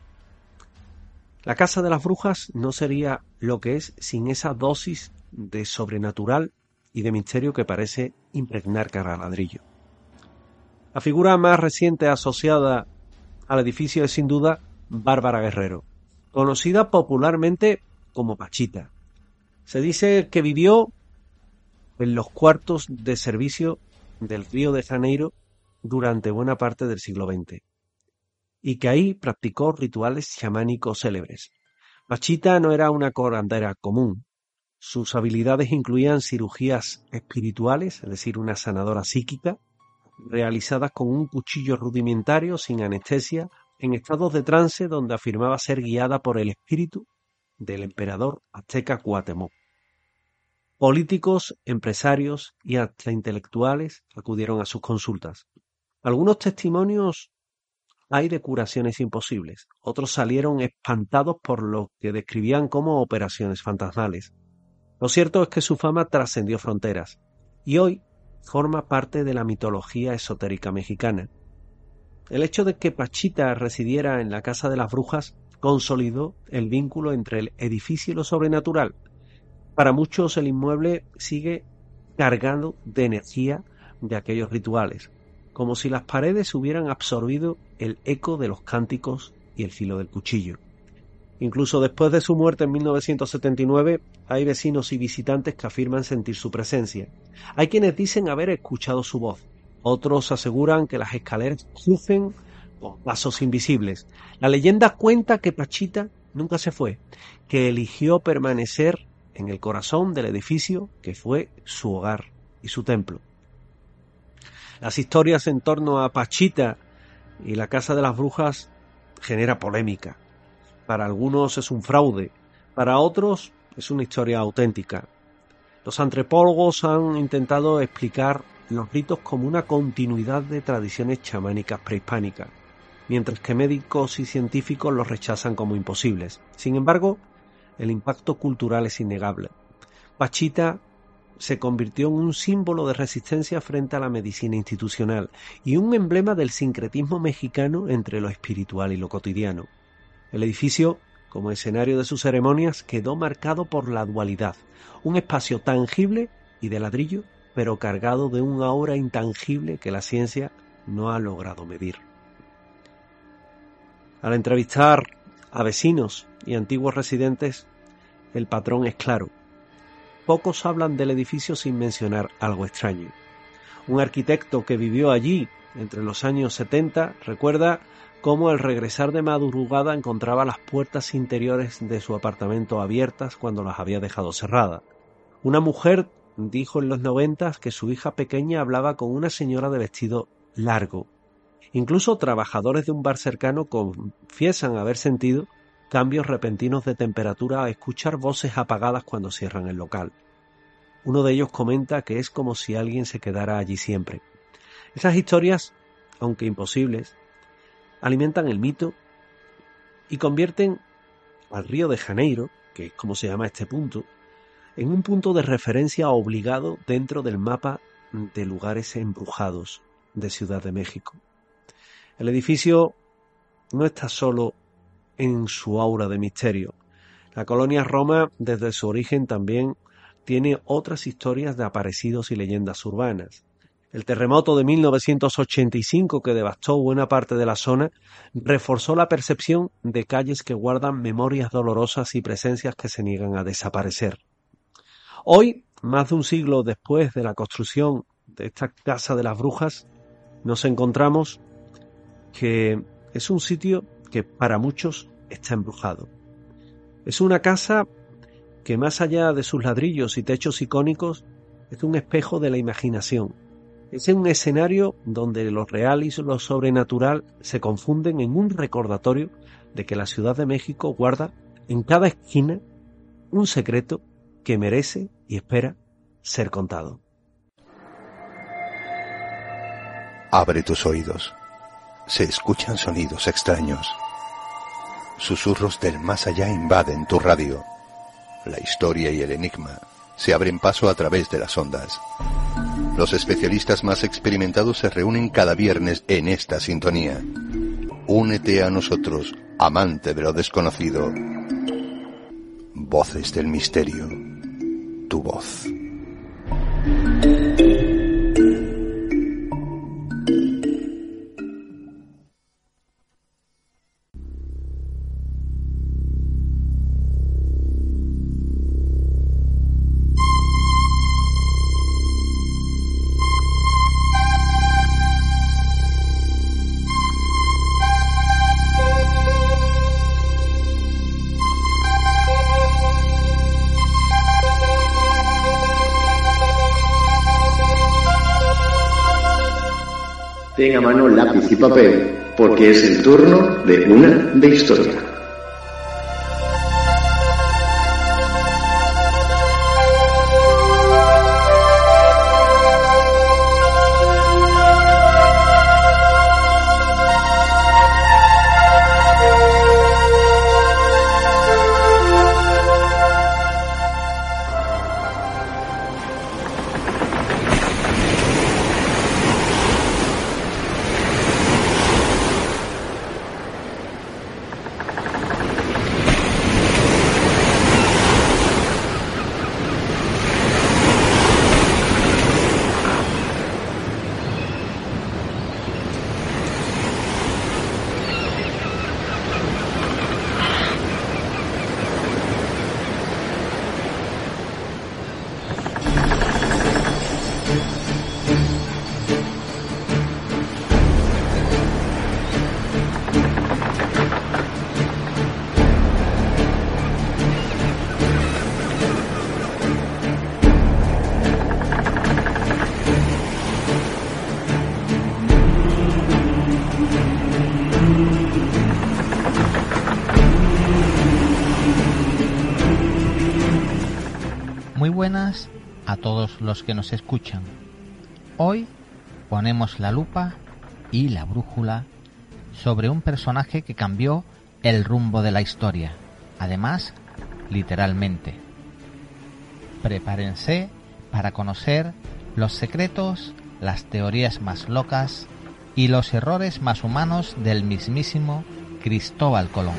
La Casa de las Brujas no sería lo que es sin esa dosis de sobrenatural y de misterio que parece impregnar cada ladrillo. La figura más reciente asociada al edificio es sin duda Bárbara Guerrero, conocida popularmente como Pachita. Se dice que vivió en los cuartos de servicio del Río de Janeiro durante buena parte del siglo veinte y que ahí practicó rituales chamánicos célebres. Pachita no era una curandera común. Sus habilidades incluían cirugías espirituales, es decir, una sanadora psíquica, realizadas con un cuchillo rudimentario sin anestesia, en estados de trance donde afirmaba ser guiada por el espíritu del emperador azteca Cuauhtémoc. Políticos, empresarios y hasta intelectuales acudieron a sus consultas. Algunos testimonios hay de curaciones imposibles, otros salieron espantados por lo que describían como operaciones fantasmales. Lo cierto es que su fama trascendió fronteras y hoy forma parte de la mitología esotérica mexicana. El hecho de que Pachita residiera en la Casa de las Brujas consolidó el vínculo entre el edificio y lo sobrenatural. Para muchos el inmueble sigue cargado de energía de aquellos rituales, como si las paredes hubieran absorbido el eco de los cánticos y el filo del cuchillo. Incluso después de su muerte en mil novecientos setenta y nueve, hay vecinos y visitantes que afirman sentir su presencia. Hay quienes dicen haber escuchado su voz. Otros aseguran que las escaleras crujen con pasos invisibles. La leyenda cuenta que Pachita nunca se fue, que eligió permanecer en el corazón del edificio que fue su hogar y su templo. Las historias en torno a Pachita y la Casa de las Brujas genera polémica. Para algunos es un fraude, para otros es una historia auténtica. Los antropólogos han intentado explicar los ritos como una continuidad de tradiciones chamánicas prehispánicas, mientras que médicos y científicos los rechazan como imposibles. Sin embargo, el impacto cultural es innegable. Pachita se convirtió en un símbolo de resistencia frente a la medicina institucional y un emblema del sincretismo mexicano entre lo espiritual y lo cotidiano. El edificio, como escenario de sus ceremonias, quedó marcado por la dualidad, un espacio tangible y de ladrillo, pero cargado de un aura intangible que la ciencia no ha logrado medir. Al entrevistar a vecinos y antiguos residentes, el patrón es claro. Pocos hablan del edificio sin mencionar algo extraño. Un arquitecto que vivió allí entre los años setenta recuerda cómo al regresar de madrugada encontraba las puertas interiores de su apartamento abiertas cuando las había dejado cerradas. Una mujer dijo en los noventas que su hija pequeña hablaba con una señora de vestido largo. Incluso trabajadores de un bar cercano confiesan haber sentido cambios repentinos de temperatura a escuchar voces apagadas cuando cierran el local. Uno de ellos comenta que es como si alguien se quedara allí siempre. Esas historias, aunque imposibles, alimentan el mito y convierten al Río de Janeiro, que es como se llama este punto, en un punto de referencia obligado dentro del mapa de lugares embrujados de Ciudad de México. El edificio no está solo en su aura de misterio. La colonia Roma, desde su origen, también tiene otras historias de aparecidos y leyendas urbanas. El terremoto de mil novecientos ochenta y cinco, que devastó buena parte de la zona, reforzó la percepción de calles que guardan memorias dolorosas y presencias que se niegan a desaparecer. Hoy, más de un siglo después de la construcción de esta Casa de las Brujas, nos encontramos que es un sitio que para muchos está embrujado. Es una casa que, más allá de sus ladrillos y techos icónicos, es un espejo de la imaginación. Es un escenario donde lo real y lo sobrenatural se confunden en un recordatorio de que la Ciudad de México guarda en cada esquina un secreto que merece y espera ser contado. Abre tus oídos. Se escuchan sonidos extraños. Susurros del más allá invaden tu radio. La historia y el enigma se abren paso a través de las ondas. Los especialistas más experimentados se reúnen cada viernes en esta sintonía. Únete a nosotros, amante de lo desconocido. Voces del misterio. Tu voz. Ten a mano lápiz y papel, porque es el turno de una de historia. a todos los que nos escuchan. Hoy ponemos la lupa y la brújula sobre un personaje que cambió el rumbo de la historia, además, literalmente. Prepárense para conocer los secretos, las teorías más locas y los errores más humanos del mismísimo Cristóbal Colón.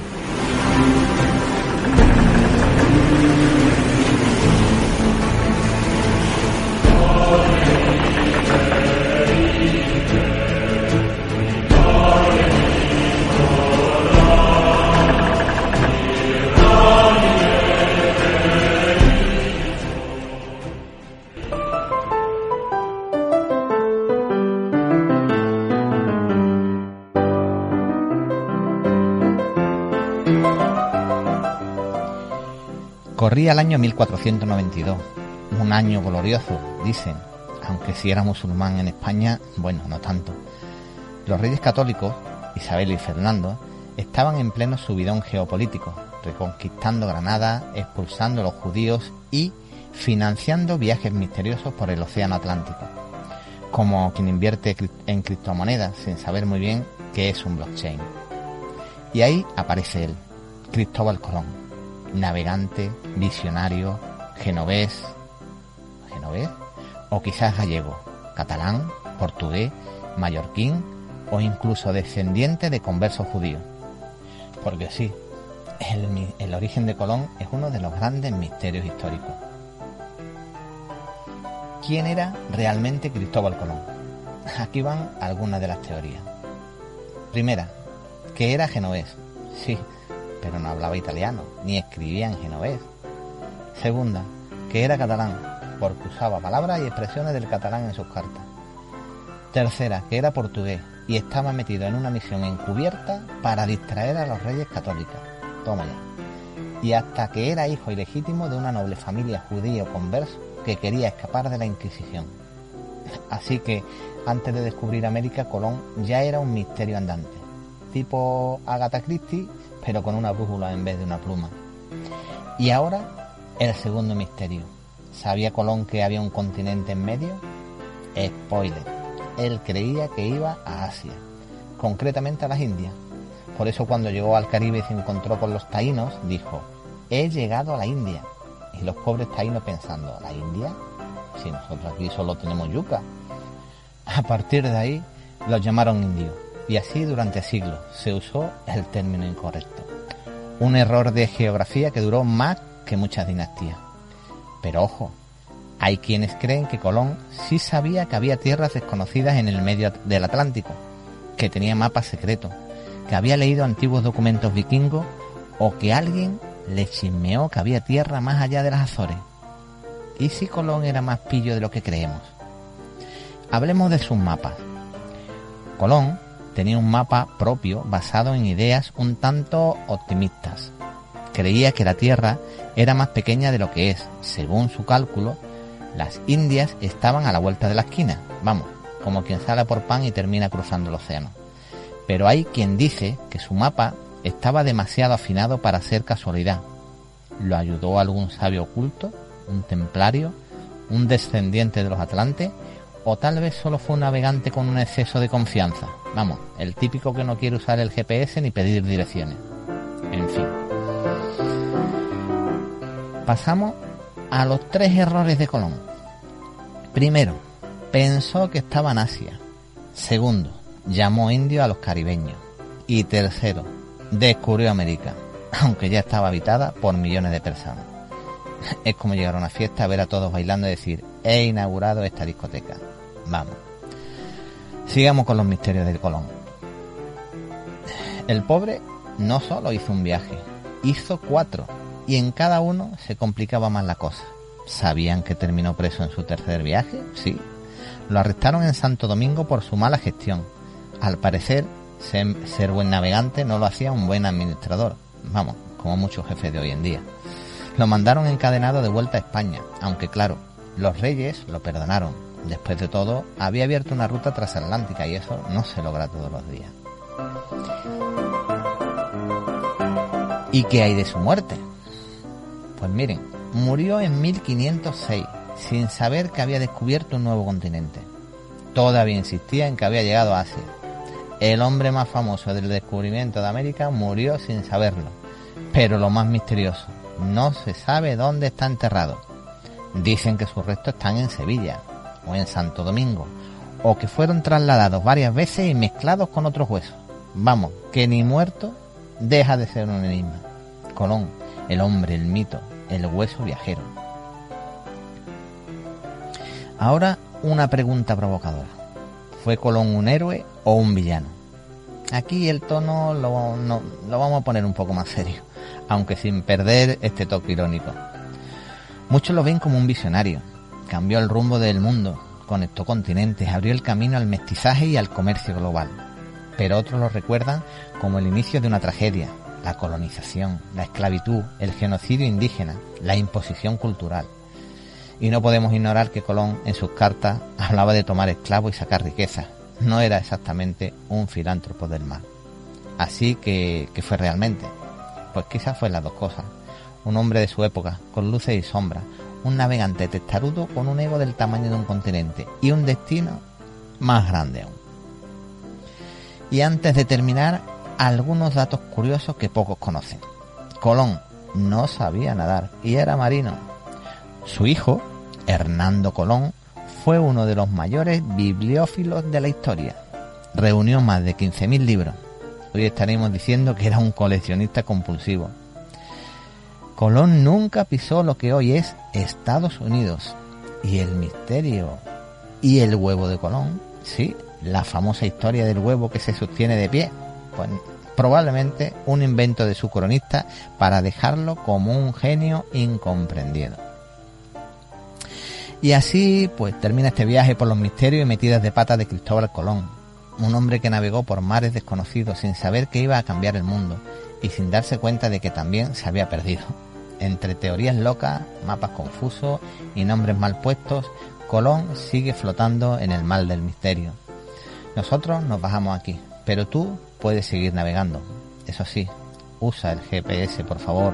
Corría el año mil cuatrocientos noventa y dos, un año glorioso, dicen, aunque si era musulmán en España, bueno, no tanto. Los reyes católicos, Isabel y Fernando, estaban en pleno subidón geopolítico, reconquistando Granada, expulsando a los judíos y financiando viajes misteriosos por el océano Atlántico, como quien invierte en criptomonedas sin saber muy bien qué es un blockchain. Y ahí aparece él, Cristóbal Colón. Navegante, visionario, genovés, genovés, o quizás gallego, catalán, portugués, mallorquín o incluso descendiente de conversos judíos. Porque sí, el, el origen de Colón es uno de los grandes misterios históricos. ¿Quién era realmente Cristóbal Colón? Aquí van algunas de las teorías. Primera, que era genovés. Sí, pero no hablaba italiano, ni escribía en genovés. Segunda, que era catalán, porque usaba palabras y expresiones del catalán en sus cartas. Tercera, que era portugués y estaba metido en una misión encubierta para distraer a los reyes católicos. Toma ya. Y hasta que era hijo ilegítimo de una noble familia judío converso que quería escapar de la Inquisición. Así que, antes de descubrir América, Colón ya era un misterio andante, tipo Agatha Christie, pero con una brújula en vez de una pluma. Y ahora, el segundo misterio. ¿Sabía Colón que había un continente en medio? Spoiler. Él creía que iba a Asia, concretamente a las Indias. Por eso cuando llegó al Caribe y se encontró con los taínos, dijo, he llegado a la India. Y los pobres taínos pensando, ¿la India? Si nosotros aquí solo tenemos yuca. A partir de ahí, los llamaron indios. Y así durante siglos se usó el término incorrecto. Un error de geografía que duró más que muchas dinastías. Pero ojo, hay quienes creen que Colón sí sabía que había tierras desconocidas en el medio del Atlántico, que tenía mapas secretos, que había leído antiguos documentos vikingos o que alguien le chismeó que había tierra más allá de las Azores. ¿Y si Colón era más pillo de lo que creemos? Hablemos de sus mapas. Colón tenía un mapa propio basado en ideas un tanto optimistas. Creía que la Tierra era más pequeña de lo que es. Según su cálculo, las Indias estaban a la vuelta de la esquina. Vamos, como quien sale por pan y termina cruzando el océano. Pero hay quien dice que su mapa estaba demasiado afinado para ser casualidad. ¿Lo ayudó algún sabio oculto? ¿Un templario? ¿Un descendiente de los Atlantes? ¿O tal vez solo fue un navegante con un exceso de confianza? Vamos, el típico que no quiere usar el G P S ni pedir direcciones. En fin. Pasamos a los tres errores de Colón. Primero, pensó que estaba en Asia. Segundo, llamó indio a los caribeños. Y tercero, descubrió América, aunque ya estaba habitada por millones de personas. Es como llegar a una fiesta, a ver a todos bailando y decir, he inaugurado esta discoteca. Vamos. Sigamos con los misterios de Colón. El pobre no solo hizo un viaje, hizo cuatro, y en cada uno se complicaba más la cosa. ¿Sabían que terminó preso en su tercer viaje? Sí. Lo arrestaron en Santo Domingo por su mala gestión. Al parecer, ser, ser buen navegante no lo hacía un buen administrador. Vamos, como muchos jefes de hoy en día. Lo mandaron encadenado de vuelta a España, aunque claro, los reyes lo perdonaron. Después de todo, había abierto una ruta transatlántica y eso no se logra todos los días. ¿Y qué hay de su muerte? Pues miren, murió en mil quinientos seis, sin saber que había descubierto un nuevo continente. Todavía insistía en que había llegado a Asia. El hombre más famoso del descubrimiento de América murió sin saberlo. Pero lo más misterioso, no se sabe dónde está enterrado. Dicen que sus restos están en Sevilla o en Santo Domingo, o que fueron trasladados varias veces y mezclados con otros huesos. Vamos, que ni muerto deja de ser un enigma. Colón, el hombre, el mito, el hueso viajero. Ahora una pregunta provocadora. ¿Fue Colón un héroe o un villano? Aquí el tono lo, no, lo vamos a poner un poco más serio, aunque sin perder este toque irónico. Muchos lo ven como un visionario. Cambió el rumbo del mundo, conectó continentes, abrió el camino al mestizaje y al comercio global. Pero otros lo recuerdan como el inicio de una tragedia, la colonización, la esclavitud, el genocidio indígena, la imposición cultural. Y no podemos ignorar que Colón en sus cartas hablaba de tomar esclavos y sacar riquezas. No era exactamente un filántropo del mar. Así que, ¿qué fue realmente? Pues quizás fue las dos cosas. Un hombre de su época, con luces y sombras, un navegante testarudo con un ego del tamaño de un continente y un destino más grande aún. Y antes de terminar, algunos datos curiosos que pocos conocen. Colón no sabía nadar y era marino. Su hijo, Hernando Colón, fue uno de los mayores bibliófilos de la historia. Reunió más de quince mil libros. Hoy estaremos diciendo que era un coleccionista compulsivo. Colón nunca pisó lo que hoy es Estados Unidos. Y el misterio y el huevo de Colón, sí, la famosa historia del huevo que se sostiene de pie, pues probablemente un invento de su cronista para dejarlo como un genio incomprendido. Y así pues termina este viaje por los misterios y metidas de patas de Cristóbal Colón, un hombre que navegó por mares desconocidos sin saber que iba a cambiar el mundo y sin darse cuenta de que también se había perdido. Entre teorías locas, mapas confusos y nombres mal puestos, Colón sigue flotando en el mar del misterio. Nosotros nos bajamos aquí, pero tú puedes seguir navegando. Eso sí, usa el G P S, por favor.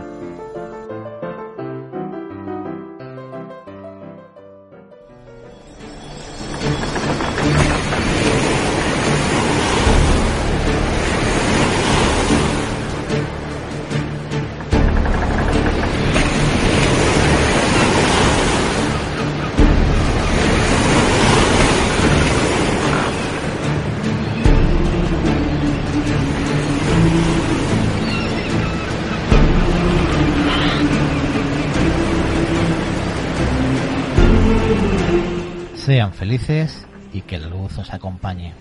Sean felices y que la luz os acompañe.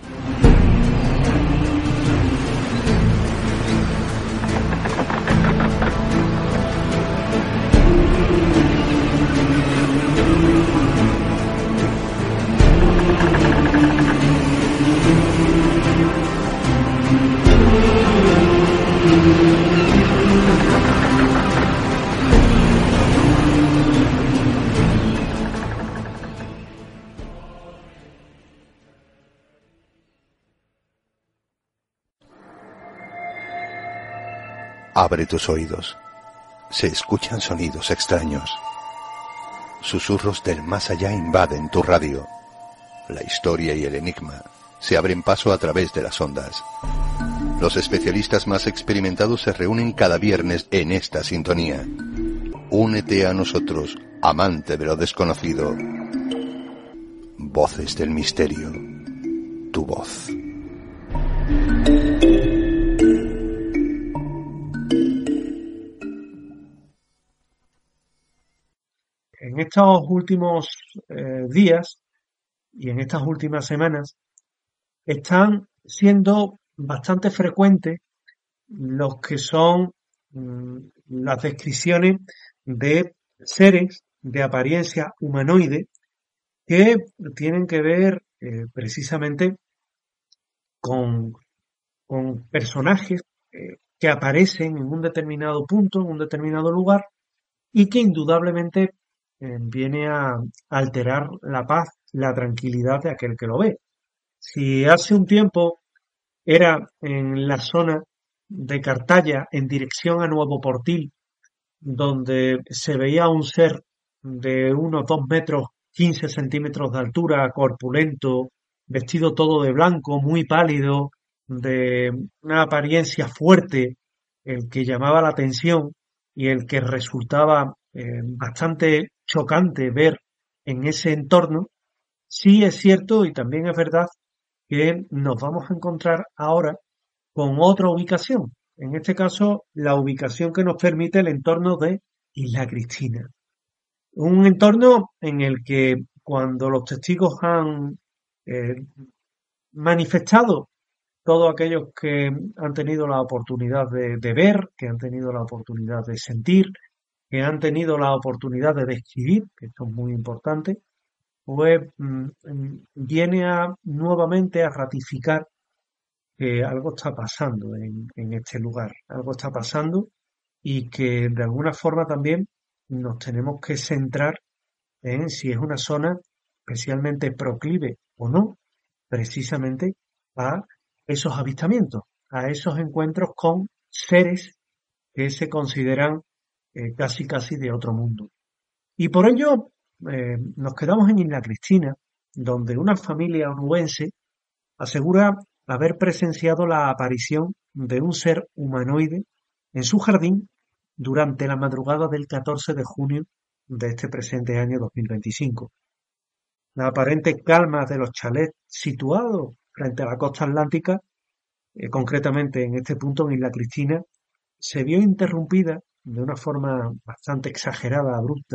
Abre tus oídos. Se escuchan sonidos extraños. Susurros del más allá invaden tu radio. La historia y el enigma se abren paso a través de las ondas. Los especialistas más experimentados se reúnen cada viernes en esta sintonía. Únete a nosotros, amante de lo desconocido. Voces del misterio. Tu voz. En estos últimos eh, días y en estas últimas semanas están siendo bastante frecuentes los que son mmm, las descripciones de seres de apariencia humanoide que tienen que ver eh, precisamente con, con personajes eh, que aparecen en un determinado punto, en un determinado lugar y que indudablemente eh, viene a alterar la paz, la tranquilidad de aquel que lo ve. Si hace un tiempo era en la zona de Cartaya, en dirección a Nuevo Portil, donde se veía un ser de unos dos metros quince centímetros de altura, corpulento, vestido todo de blanco, muy pálido, de una apariencia fuerte, el que llamaba la atención y el que resultaba eh, bastante chocante ver en ese entorno. Sí es cierto y también es verdad que nos vamos a encontrar ahora con otra ubicación. En este caso, la ubicación que nos permite el entorno de Isla Cristina. Un entorno en el que cuando los testigos han eh, manifestado, todos aquellos que han tenido la oportunidad de, de ver, que han tenido la oportunidad de sentir, que han tenido la oportunidad de describir, que esto es muy importante, pues mm, viene a nuevamente a ratificar que algo está pasando en, en este lugar, algo está pasando y que de alguna forma también nos tenemos que centrar en si es una zona especialmente proclive o no, precisamente a esos avistamientos, a esos encuentros con seres que se consideran eh, casi casi de otro mundo. Y por ello eh, nos quedamos en Isla Cristina, donde una familia onubense asegura haber presenciado la aparición de un ser humanoide en su jardín durante la madrugada del catorce de junio de este presente año dos mil veinticinco. La aparente calma de los chalets situados frente a la costa atlántica, eh, concretamente en este punto en Isla Cristina, se vio interrumpida de una forma bastante exagerada, abrupta,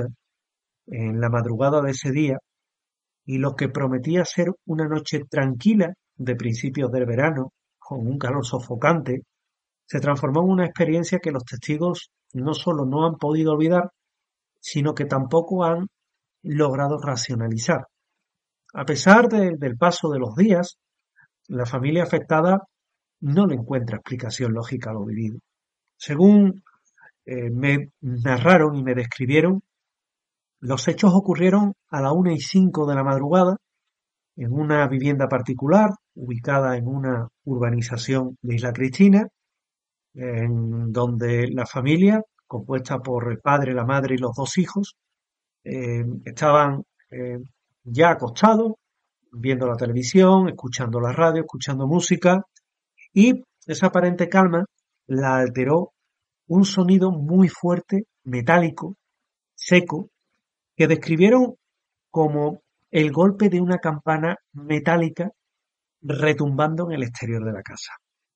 en la madrugada de ese día, y lo que prometía ser una noche tranquila de principios del verano, con un calor sofocante, se transformó en una experiencia que los testigos no solo no han podido olvidar, sino que tampoco han logrado racionalizar. A pesar de, del paso de los días, la familia afectada no le encuentra explicación lógica a lo vivido. Según eh, me narraron y me describieron, los hechos ocurrieron a la una y cinco de la madrugada en una vivienda particular ubicada en una urbanización de Isla Cristina, en donde la familia, compuesta por el padre, la madre y los dos hijos, eh, estaban eh, ya acostados, viendo la televisión, escuchando la radio, escuchando música, y esa aparente calma la alteró un sonido muy fuerte, metálico, seco, que describieron como el golpe de una campana metálica retumbando en el exterior de la casa.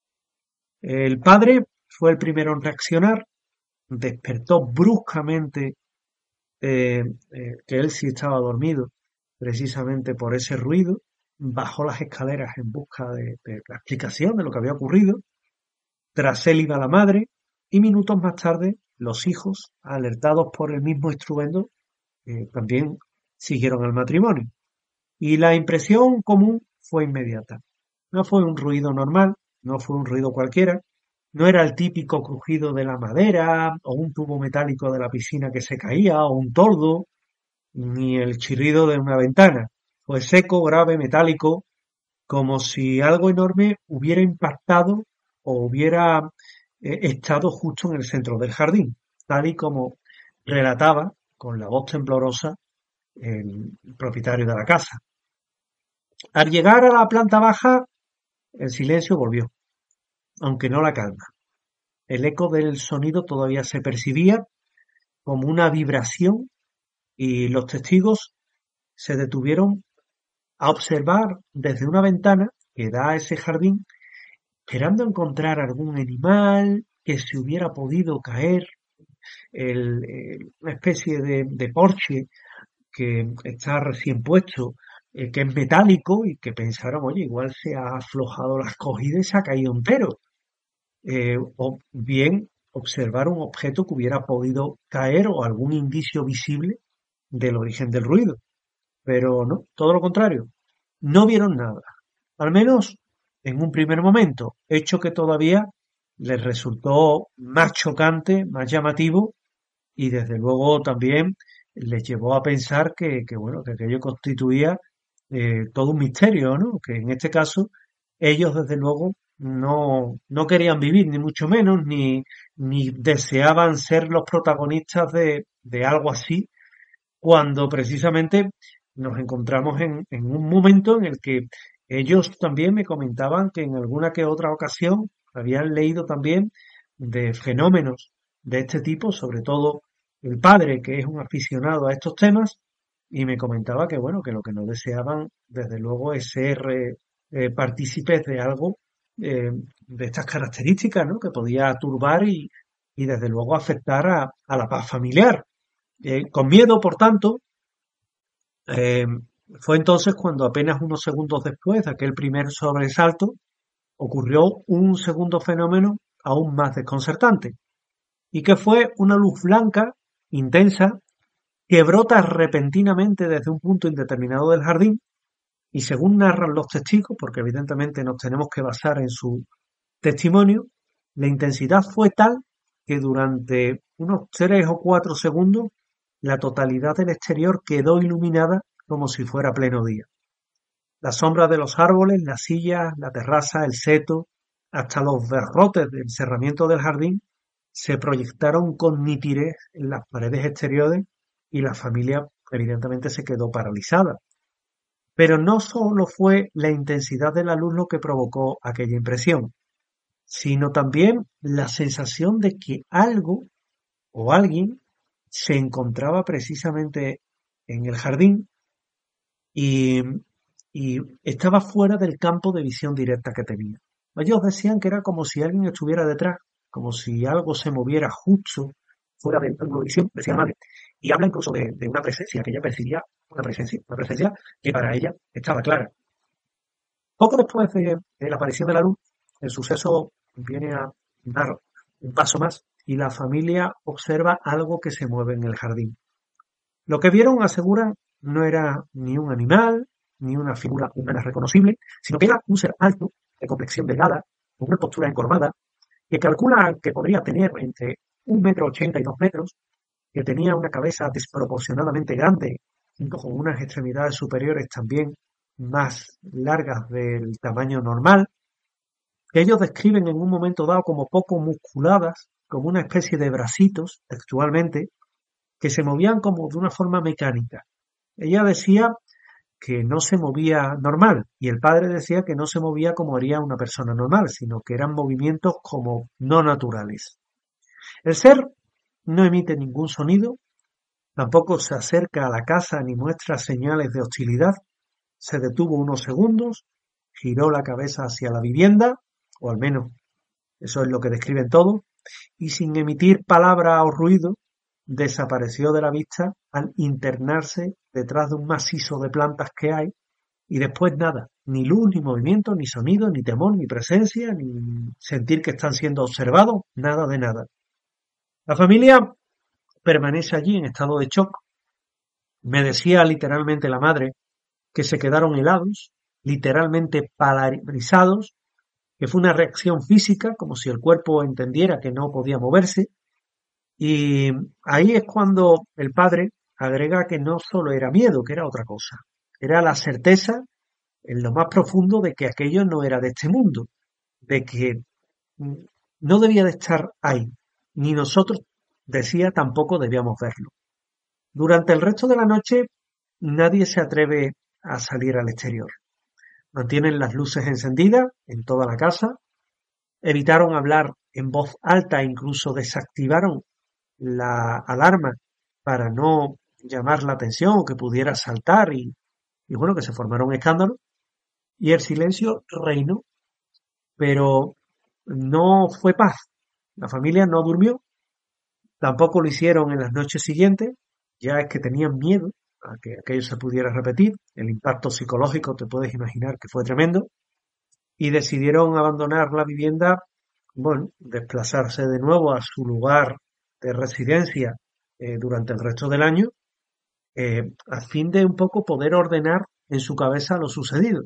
El padre fue el primero en reaccionar, despertó bruscamente, eh, eh, que él sí estaba dormido, precisamente por ese ruido, bajó las escaleras en busca de, de la explicación de lo que había ocurrido. Tras él iba la madre y minutos más tarde los hijos, alertados por el mismo estruendo, eh, también siguieron al matrimonio. Y la impresión común fue inmediata. No fue un ruido normal, no fue un ruido cualquiera, no era el típico crujido de la madera o un tubo metálico de la piscina que se caía o un tordo, ni el chirrido de una ventana. Fue seco, grave, metálico, como si algo enorme hubiera impactado o hubiera eh, estado justo en el centro del jardín, tal y como relataba con la voz temblorosa el propietario de la casa. Al llegar a la planta baja, el silencio volvió, aunque no la calma. El eco del sonido todavía se percibía como una vibración y los testigos se detuvieron a observar desde una ventana que da a ese jardín, esperando encontrar algún animal que se hubiera podido caer, el, el, una especie de, de porche que está recién puesto, eh, que es metálico y que pensaron, oye, igual se ha aflojado la escogida y se ha caído entero. Eh, o bien observar un objeto que hubiera podido caer o algún indicio visible del origen del ruido. Pero no, todo lo contrario. No vieron nada. Al menos en un primer momento, hecho que todavía les resultó más chocante, más llamativo y desde luego también les llevó a pensar que, que bueno, que aquello constituía eh, todo un misterio, ¿no? Que en este caso ellos desde luego no, no querían vivir, ni mucho menos, ni, ni deseaban ser los protagonistas de, de algo así, cuando precisamente nos encontramos en, en un momento en el que ellos también me comentaban que en alguna que otra ocasión habían leído también de fenómenos de este tipo, sobre todo el padre, que es un aficionado a estos temas, y me comentaba que bueno, que lo que no deseaban desde luego es ser eh, eh, partícipes de algo eh, de estas características, ¿no? Que podía turbar y, y desde luego afectar a, a la paz familiar. Eh, con miedo, por tanto, eh, fue entonces cuando apenas unos segundos después de aquel primer sobresalto ocurrió un segundo fenómeno aún más desconcertante, y que fue una luz blanca intensa que brota repentinamente desde un punto indeterminado del jardín, y según narran los testigos, porque evidentemente nos tenemos que basar en su testimonio, la intensidad fue tal que durante unos tres o cuatro segundos la totalidad del exterior quedó iluminada como si fuera pleno día. Las sombras de los árboles, las sillas, la terraza, el seto, hasta los berrotes del cerramiento del jardín se proyectaron con nitidez en las paredes exteriores y la familia evidentemente se quedó paralizada. Pero no solo fue la intensidad de la luz lo que provocó aquella impresión, sino también la sensación de que algo o alguien se encontraba precisamente en el jardín y, y estaba fuera del campo de visión directa que tenía. Ellos decían que era como si alguien estuviera detrás, como si algo se moviera justo fuera del campo de visión, decía madre. Y habla incluso de, de una presencia que ella percibía, una presencia, una presencia que para ella estaba clara. Poco después de, de la aparición de la luz, el suceso viene a dar un paso más y la familia observa algo que se mueve en el jardín. Lo que vieron, aseguran, no era ni un animal, ni una figura humana reconocible, sino que era un ser alto, de complexión delgada, con una postura encorvada, que calcula que podría tener entre un metro ochenta y dos metros, que tenía una cabeza desproporcionadamente grande, junto con unas extremidades superiores también más largas del tamaño normal, que ellos describen en un momento dado como poco musculadas, como una especie de bracitos, textualmente, que se movían como de una forma mecánica. Ella decía que no se movía normal, y el padre decía que no se movía como haría una persona normal, sino que eran movimientos como no naturales. El ser no emite ningún sonido, tampoco se acerca a la casa ni muestra señales de hostilidad, se detuvo unos segundos, giró la cabeza hacia la vivienda, o al menos eso es lo que describen todos, y sin emitir palabra o ruido, desapareció de la vista al internarse detrás de un macizo de plantas que hay, y después nada, ni luz, ni movimiento, ni sonido, ni temor, ni presencia, ni sentir que están siendo observados, nada de nada. La familia permanece allí en estado de shock. Me decía literalmente la madre que se quedaron helados, literalmente paralizados, que fue una reacción física, como si el cuerpo entendiera que no podía moverse. Y ahí es cuando el padre agrega que no solo era miedo, que era otra cosa. Era la certeza en lo más profundo de que aquello no era de este mundo, de que no debía de estar ahí, ni nosotros, decía, tampoco debíamos verlo. Durante el resto de la noche nadie se atreve a salir al exterior. Mantienen las luces encendidas en toda la casa, evitaron hablar en voz alta, incluso desactivaron la alarma para no llamar la atención o que pudiera saltar y, y bueno, que se formara un escándalo. Y el silencio reinó, pero no fue paz. La familia no durmió, tampoco lo hicieron en las noches siguientes, ya es que tenían miedo a que aquello se pudiera repetir. El impacto psicológico te puedes imaginar que fue tremendo, y decidieron abandonar la vivienda, bueno, desplazarse de nuevo a su lugar de residencia eh, durante el resto del año, eh, a fin de un poco poder ordenar en su cabeza lo sucedido.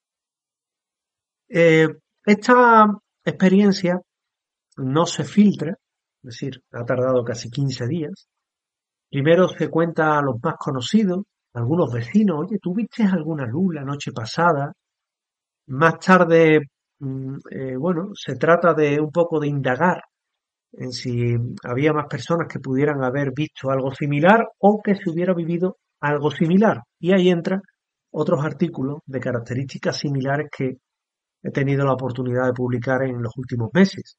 Eh, esta experiencia no se filtra, es decir, ha tardado casi quince días. Primero se cuenta a los más conocidos, a algunos vecinos, oye, ¿tú viste alguna luz la noche pasada? Más tarde, eh, bueno, se trata de un poco de indagar en si había más personas que pudieran haber visto algo similar o que se hubiera vivido algo similar. Y ahí entran otros artículos de características similares que he tenido la oportunidad de publicar en los últimos meses.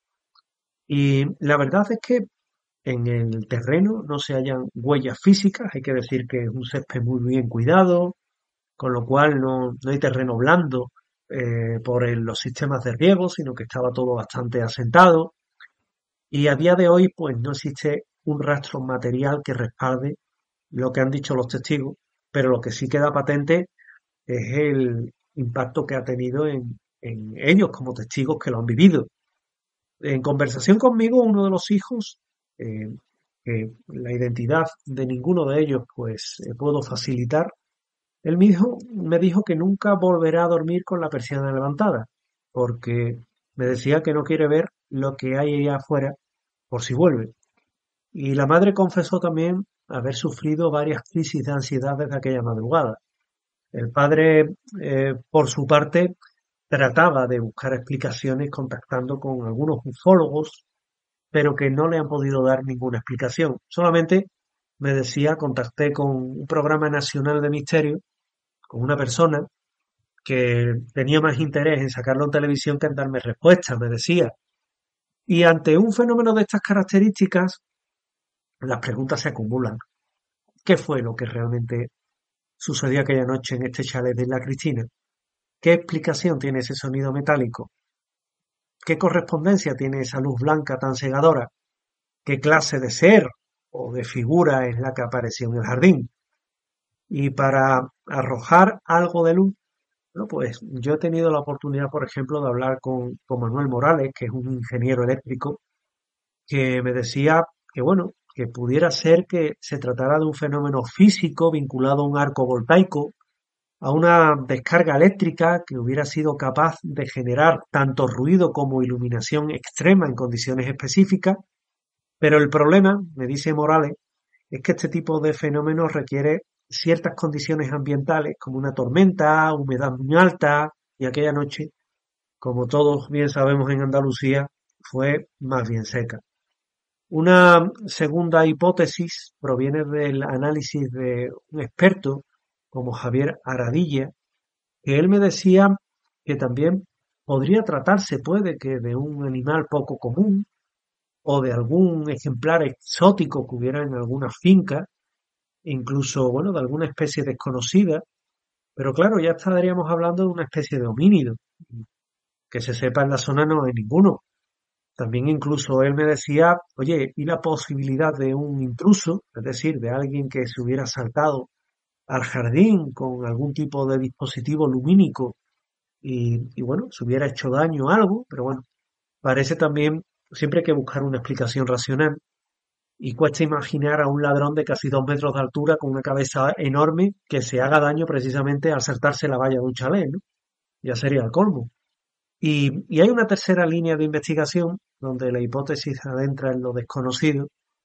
Y la verdad es que en el terreno no se hallan huellas físicas, hay que decir que es un césped muy bien cuidado, con lo cual no, no hay terreno blando eh, por el, los sistemas de riego, sino que estaba todo bastante asentado. Y a día de hoy, pues no existe un rastro material que respalde lo que han dicho los testigos, pero lo que sí queda patente es el impacto que ha tenido en, en ellos como testigos que lo han vivido. En conversación conmigo, uno de los hijos, eh, que la identidad de ninguno de ellos pues eh, puedo facilitar, él me dijo, me dijo que nunca volverá a dormir con la persiana levantada, porque me decía que no quiere ver lo que hay allá afuera por si vuelve. Y la madre confesó también haber sufrido varias crisis de ansiedad desde aquella madrugada. El padre, eh, por su parte, trataba de buscar explicaciones contactando con algunos ufólogos, pero que no le han podido dar ninguna explicación. Solamente me decía, contacté con un programa nacional de misterio, con una persona que tenía más interés en sacarlo en televisión que en darme respuestas, me decía. Y ante un fenómeno de estas características, las preguntas se acumulan. ¿Qué fue lo que realmente sucedió aquella noche en este chalet de Isla Cristina? ¿Qué explicación tiene ese sonido metálico? ¿Qué correspondencia tiene esa luz blanca tan cegadora? ¿Qué clase de ser o de figura es la que apareció en el jardín? Y para arrojar algo de luz, bueno, pues yo he tenido la oportunidad, por ejemplo, de hablar con, con Manuel Morales, que es un ingeniero eléctrico, que me decía que, bueno, que pudiera ser que se tratara de un fenómeno físico vinculado a un arco voltaico, a una descarga eléctrica que hubiera sido capaz de generar tanto ruido como iluminación extrema en condiciones específicas, pero el problema, me dice Morales, es que este tipo de fenómenos requiere ciertas condiciones ambientales, como una tormenta, humedad muy alta, y aquella noche, como todos bien sabemos en Andalucía, fue más bien seca. Una segunda hipótesis proviene del análisis de un experto como Javier Aradilla, que él me decía que también podría tratarse, puede que de un animal poco común o de algún ejemplar exótico que hubiera en alguna finca, incluso, bueno, de alguna especie desconocida, pero claro, ya estaríamos hablando de una especie de homínido. Que se sepa en la zona no hay ninguno. También incluso él me decía, oye, ¿y la posibilidad de un intruso, es decir, de alguien que se hubiera saltado al jardín con algún tipo de dispositivo lumínico y, y bueno, se hubiera hecho daño o algo? Pero bueno, parece también, siempre hay que buscar una explicación racional y cuesta imaginar a un ladrón de casi dos metros de altura con una cabeza enorme que se haga daño precisamente al saltarse la valla de un chalet, ¿no? Ya sería el colmo. Y, y hay una tercera línea de investigación donde la hipótesis adentra en lo desconocido,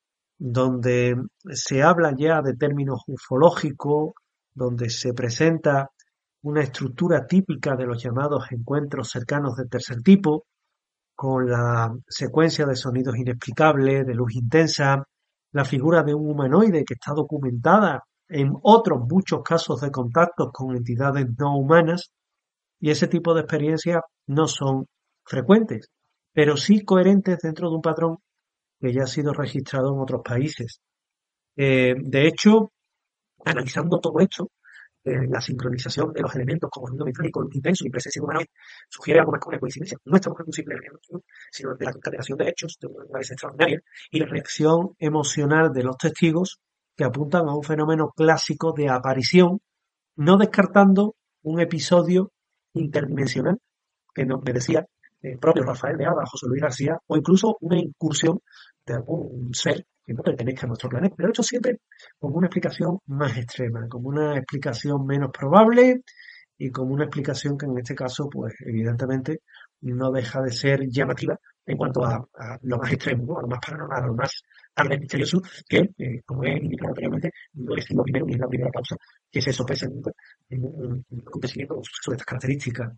donde se habla ya de términos ufológicos, donde se presenta una estructura típica de los llamados encuentros cercanos de tercer tipo, con la secuencia de sonidos inexplicables, de luz intensa, la figura de un humanoide que está documentada en otros muchos casos de contactos con entidades no humanas, y ese tipo de experiencias no son frecuentes, pero sí coherentes dentro de un patrón que ya ha sido registrado en otros países. Eh, de hecho, analizando todo esto, eh, la sincronización de los elementos como ruido mecánico intenso y presencia humanoide sugiere algo más que una coincidencia. No estamos en un simple elemento, sino de la concatenación de hechos de una naturaleza extraordinaria y la reacción emocional de los testigos que apuntan a un fenómeno clásico de aparición, no descartando un episodio interdimensional, que nos me decía el propio Rafael de Alba, José Luis García, o incluso una incursión de algún ser que no pertenezca a nuestro planeta, pero hecho siempre como una explicación más extrema, como una explicación menos probable y como una explicación que en este caso, pues evidentemente no deja de ser llamativa en cuanto a, a lo más extremo, ¿no? A lo más paranormal, a lo más algo misterioso, que, eh, como he indicado anteriormente, no es lo primero ni es la primera causa que se sopesa en un acontecimiento sobre estas características.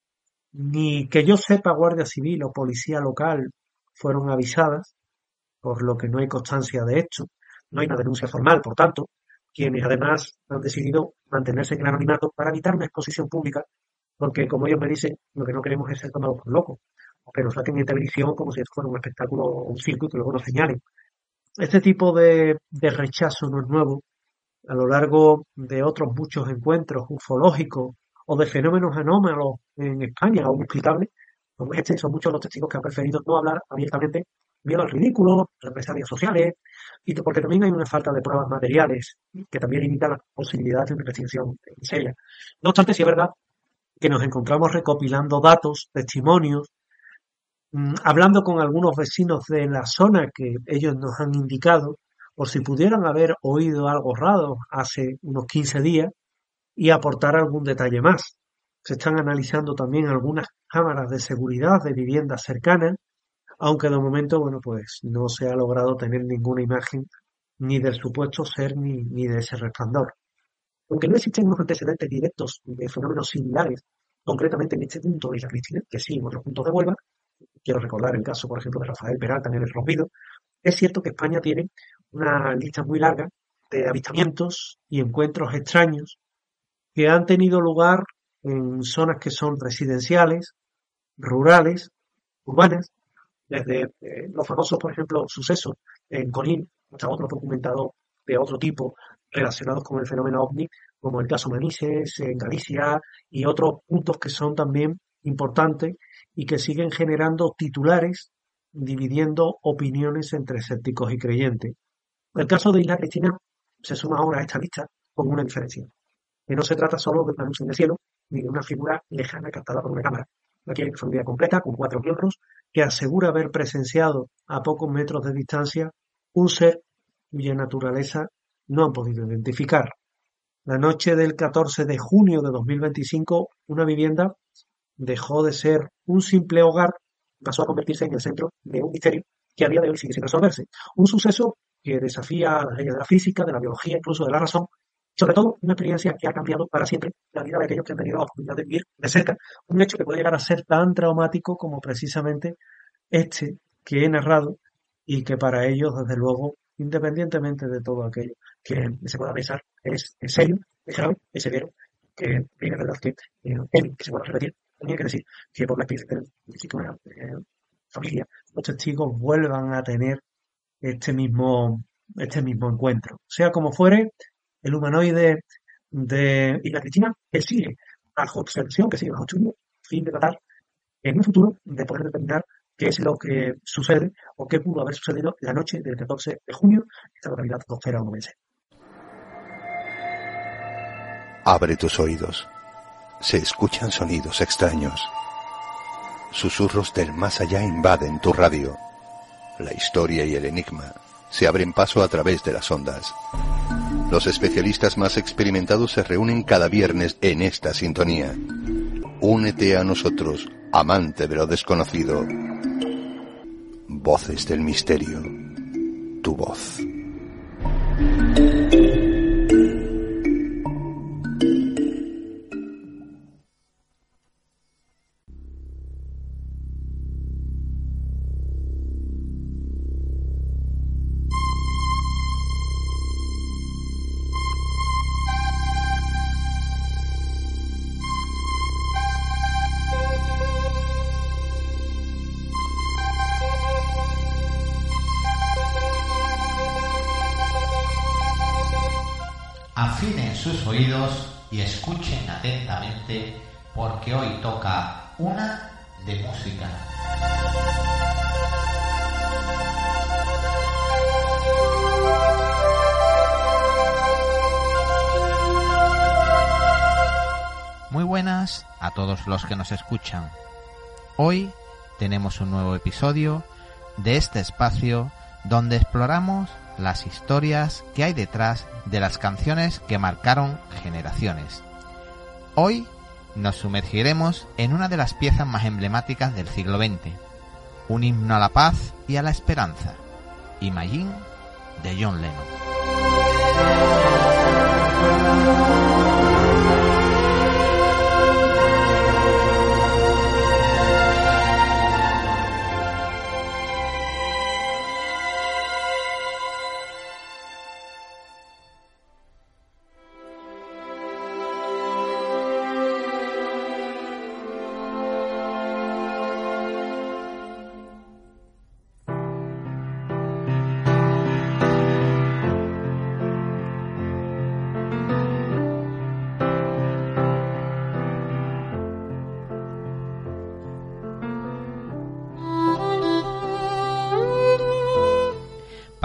Ni que yo sepa, Guardia Civil o Policía Local fueron avisadas, por lo que no hay constancia de esto. No hay una denuncia formal, por tanto, quienes además han decidido mantenerse en el anonimato para evitar una exposición pública, porque como ellos me dicen, lo que no queremos es ser tomados por locos, o que nos saquen en televisión como si esto fuera un espectáculo o un circo y que luego nos señalen. Este tipo de, de rechazo no es nuevo. A lo largo de otros muchos encuentros ufológicos o de fenómenos anómalos en España o inexplicables, como este, son muchos los testigos que han preferido no hablar abiertamente, miedo al ridículo, represalias sociales, y porque también hay una falta de pruebas materiales que también limita las posibilidades de una investigación seria. No obstante, sí es verdad que nos encontramos recopilando datos, testimonios, mmm, hablando con algunos vecinos de la zona que ellos nos han indicado, por si pudieran haber oído algo raro hace unos quince días y aportar algún detalle más. Se están analizando también algunas cámaras de seguridad de viviendas cercanas, aunque de momento, bueno, pues no se ha logrado tener ninguna imagen ni del supuesto ser ni, ni de ese resplandor. Aunque no existen unos antecedentes directos de fenómenos similares, concretamente en este punto de Isla Cristina, que sí en otros puntos de Huelva, quiero recordar el caso, por ejemplo, de Rafael Peralta en el Rompido, es cierto que España tiene una lista muy larga de avistamientos y encuentros extraños que han tenido lugar en zonas que son residenciales, rurales, urbanas, desde eh, los famosos, por ejemplo, sucesos en Conín, hasta otros documentados de otro tipo relacionados con el fenómeno ovni, como el caso Manises, en Galicia, y otros puntos que son también importantes y que siguen generando titulares, dividiendo opiniones entre escépticos y creyentes. El caso de Isla Cristina se suma ahora a esta lista con una diferencia, que no se trata solo de una luz en el cielo, ni de una figura lejana captada por una cámara. Aquí hay una familia completa, con cuatro miembros, que asegura haber presenciado a pocos metros de distancia un ser cuya naturaleza no han podido identificar. La noche del catorce de junio de dos mil veinticinco, una vivienda dejó de ser un simple hogar, pasó a convertirse en el centro de un misterio que a día de hoy sigue sin resolverse. Un suceso que desafía las leyes de la física, de la biología, incluso de la razón, sobre todo una experiencia que ha cambiado para siempre la vida de aquellos que han tenido la oportunidad de vivir de cerca, un hecho que puede llegar a ser tan traumático como precisamente este que he narrado y que para ellos, desde luego, independientemente de todo aquello que se pueda pensar, es, es serio, es grave, es severo, que es verdad que, eh, que se pueda repetir. También hay que decir que por la experiencia de una eh, familia, los testigos vuelvan a tener este mismo, este mismo encuentro. Sea como fuere, el humanoide de Isla Cristina, que sigue bajo observación, que sigue bajo estudio, fin de tratar en un futuro de poder determinar qué es lo que sucede o qué pudo haber sucedido la noche del catorce de junio, esta localidad costera onubense. Abre tus oídos. Se escuchan sonidos extraños. Susurros del más allá invaden tu radio. La historia y el enigma se abren paso a través de las ondas. Los especialistas más experimentados se reúnen cada viernes en esta sintonía. Únete a nosotros, amante de lo desconocido. Voces del misterio. Tu voz. Afinen sus oídos y escuchen atentamente porque hoy toca una de música. Muy buenas a todos los que nos escuchan. Hoy tenemos un nuevo episodio de este espacio donde exploramos las historias que hay detrás de las canciones que marcaron generaciones. Hoy nos sumergiremos en una de las piezas más emblemáticas del siglo veinte, un himno a la paz y a la esperanza, Imagine, de John Lennon.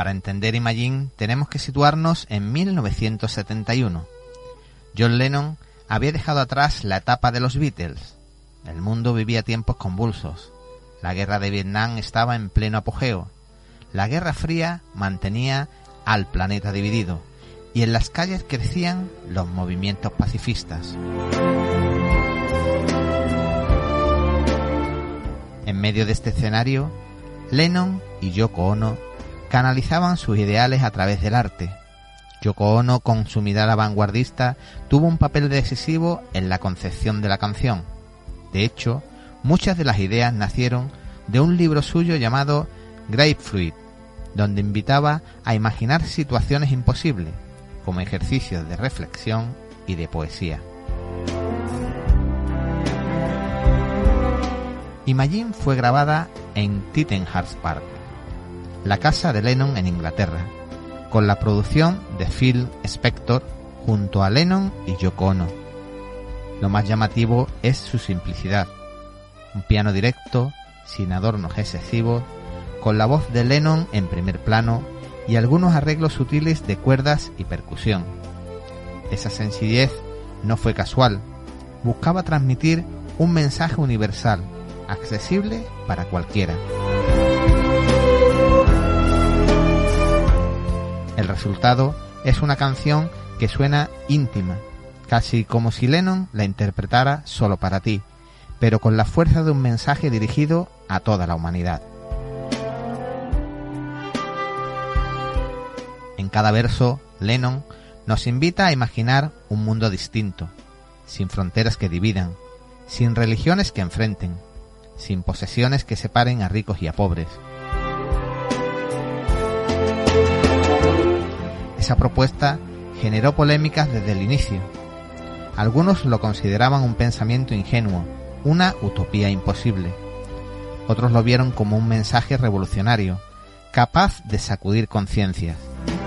Para entender Imagine tenemos que situarnos en mil novecientos setenta y uno. John Lennon había dejado atrás la etapa de los Beatles. El mundo vivía tiempos convulsos. La guerra de Vietnam estaba en pleno apogeo. La Guerra Fría mantenía al planeta dividido y en las calles crecían los movimientos pacifistas. En medio de este escenario, Lennon y Yoko Ono canalizaban sus ideales a través del arte. Yoko Ono, con su mirada vanguardista, tuvo un papel decisivo en la concepción de la canción. De hecho, muchas de las ideas nacieron de un libro suyo llamado Grapefruit, donde invitaba a imaginar situaciones imposibles, como ejercicios de reflexión y de poesía. Imagine fue grabada en Tittenhurst Park, la casa de Lennon en Inglaterra, con la producción de Phil Spector junto a Lennon y Yoko Ono. Lo más llamativo es su simplicidad, un piano directo, sin adornos excesivos, con la voz de Lennon en primer plano y algunos arreglos sutiles de cuerdas y percusión. Esa sencillez no fue casual, buscaba transmitir un mensaje universal, accesible para cualquiera. El resultado es una canción que suena íntima, casi como si Lennon la interpretara solo para ti, pero con la fuerza de un mensaje dirigido a toda la humanidad. En cada verso, Lennon nos invita a imaginar un mundo distinto, sin fronteras que dividan, sin religiones que enfrenten, sin posesiones que separen a ricos y a pobres. Esa propuesta generó polémicas desde el inicio. Algunos lo consideraban un pensamiento ingenuo, una utopía imposible. Otros lo vieron como un mensaje revolucionario, capaz de sacudir conciencias.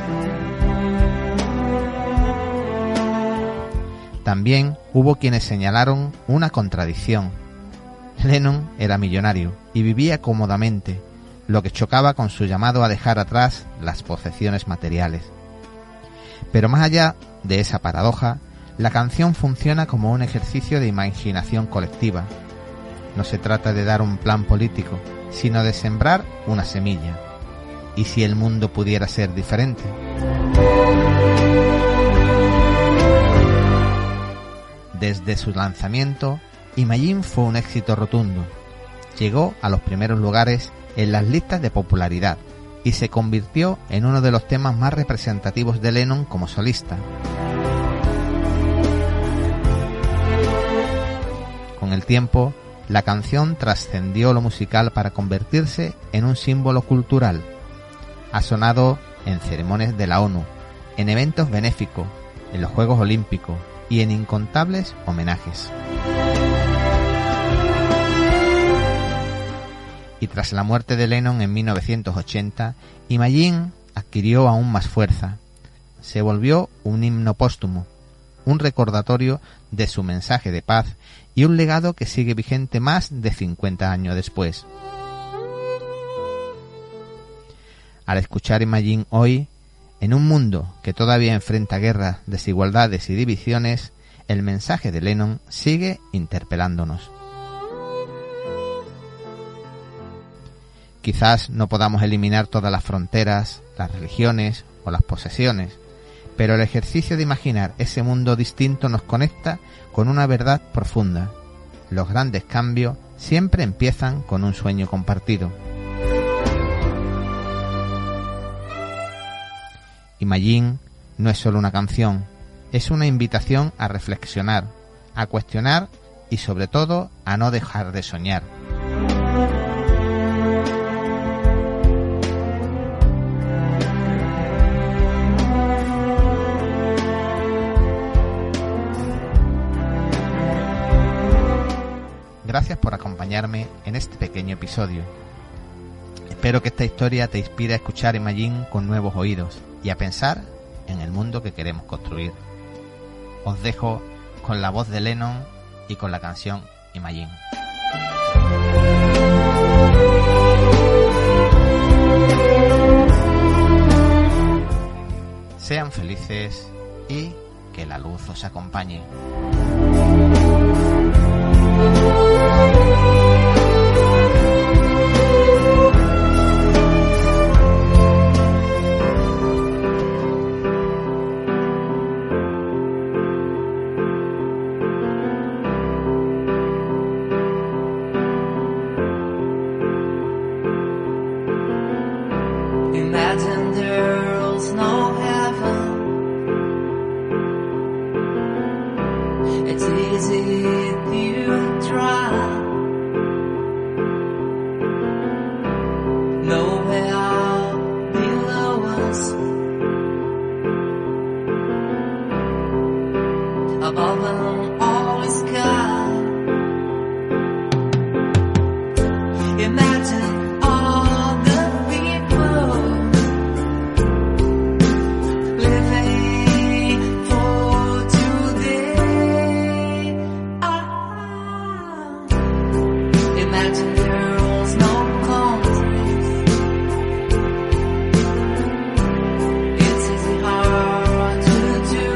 También hubo quienes señalaron una contradicción. Lennon era millonario y vivía cómodamente, lo que chocaba con su llamado a dejar atrás las posesiones materiales. Pero más allá de esa paradoja, la canción funciona como un ejercicio de imaginación colectiva. No se trata de dar un plan político, sino de sembrar una semilla. ¿Y si el mundo pudiera ser diferente? Desde su lanzamiento, Imagine fue un éxito rotundo. Llegó a los primeros lugares en las listas de popularidad y se convirtió en uno de los temas más representativos de Lennon como solista. Con el tiempo, la canción trascendió lo musical para convertirse en un símbolo cultural. Ha sonado en ceremonias de la ONU, en eventos benéficos, en los Juegos Olímpicos y en incontables homenajes. Y tras la muerte de Lennon en mil novecientos ochenta, Imagine adquirió aún más fuerza. Se volvió un himno póstumo, un recordatorio de su mensaje de paz y un legado que sigue vigente más de cincuenta años después. Al escuchar Imagine hoy, en un mundo que todavía enfrenta guerras, desigualdades y divisiones, el mensaje de Lennon sigue interpelándonos. Quizás no podamos eliminar todas las fronteras, las religiones o las posesiones, pero el ejercicio de imaginar ese mundo distinto nos conecta con una verdad profunda. Los grandes cambios siempre empiezan con un sueño compartido. Imagine no es solo una canción, es una invitación a reflexionar, a cuestionar y sobre todo a no dejar de soñar. Gracias por acompañarme en este pequeño episodio. Espero que esta historia te inspire a escuchar Imagine con nuevos oídos y a pensar en el mundo que queremos construir. Os dejo con la voz de Lennon y con la canción Imagine. felices y que la luz os acompañe. Imagine there's no heaven. It's easy if you try. Nowhere below us. Above an always sky. Imagine all the people living for today. Ah, imagine there's no countries. It's easy hard to do.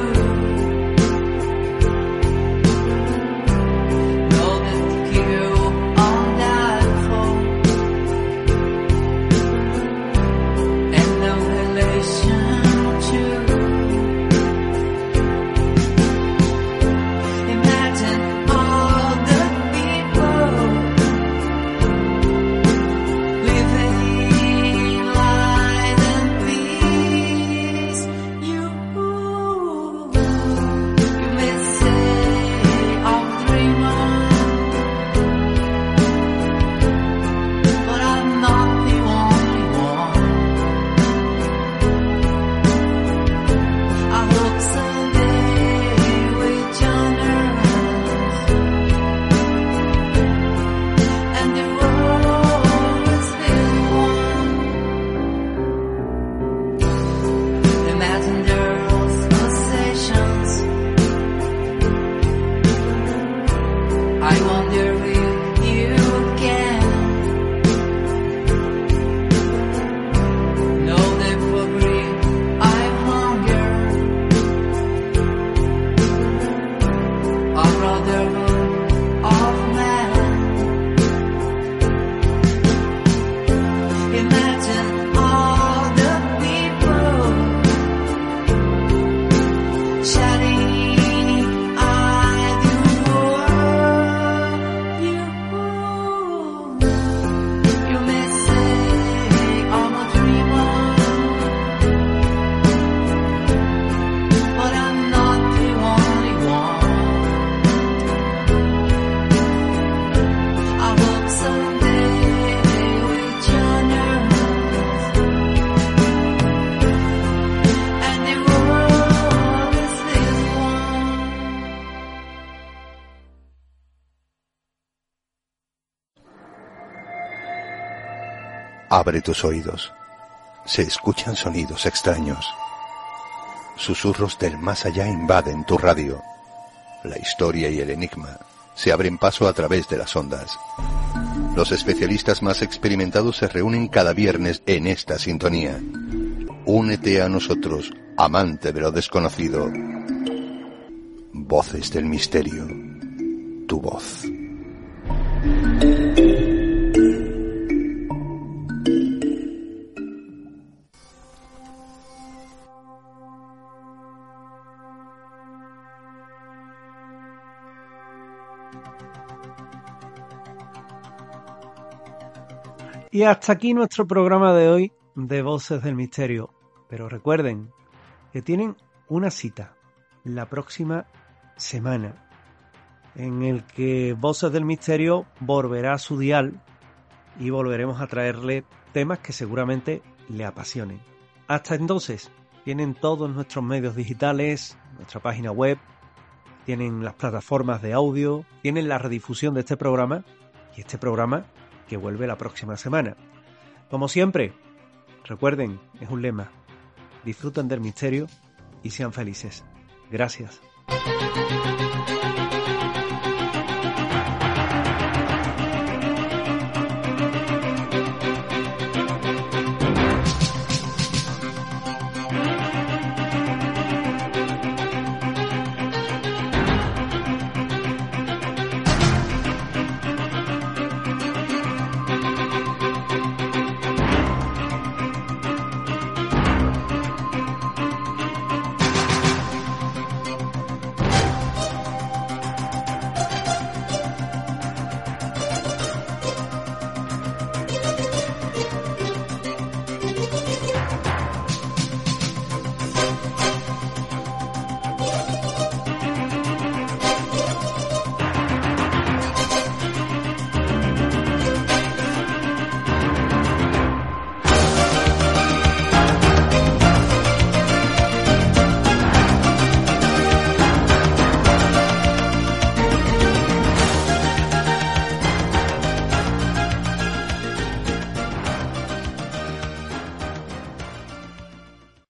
No need to kill on that phone. And no relation to. Imagine all the people living light and peace. You, you may say I'm a dreamer, but I'm not the only one. I hope someday we'll join hands and the world is still one. Imagine there's possessions. I wonder if you can know that for grief I hunger. A brotherhood of man. Imagine all the people shouting, I do world. You, you may say I'm a dreamer, but I'm not the only one. I hope someday we'll join hands and the world is this one. Abre tus oídos. Se escuchan sonidos extraños. Susurros del más allá invaden tu radio. La historia y el enigma se abren paso a través de las ondas. Los especialistas más experimentados se reúnen cada viernes en esta sintonía. Únete a nosotros, amante de lo desconocido. Voces del misterio. Tu voz. Y hasta aquí nuestro programa de hoy de Voces del Misterio. Pero recuerden que tienen una cita la próxima semana en el que Voces del Misterio volverá a su dial y volveremos a traerle temas que seguramente le apasionen. Hasta entonces, tienen todos nuestros medios digitales, nuestra página web, tienen las plataformas de audio, tienen la redifusión de este programa y este programa que vuelve la próxima semana. Como siempre, recuerden, es un lema, disfruten del misterio y sean felices. Gracias.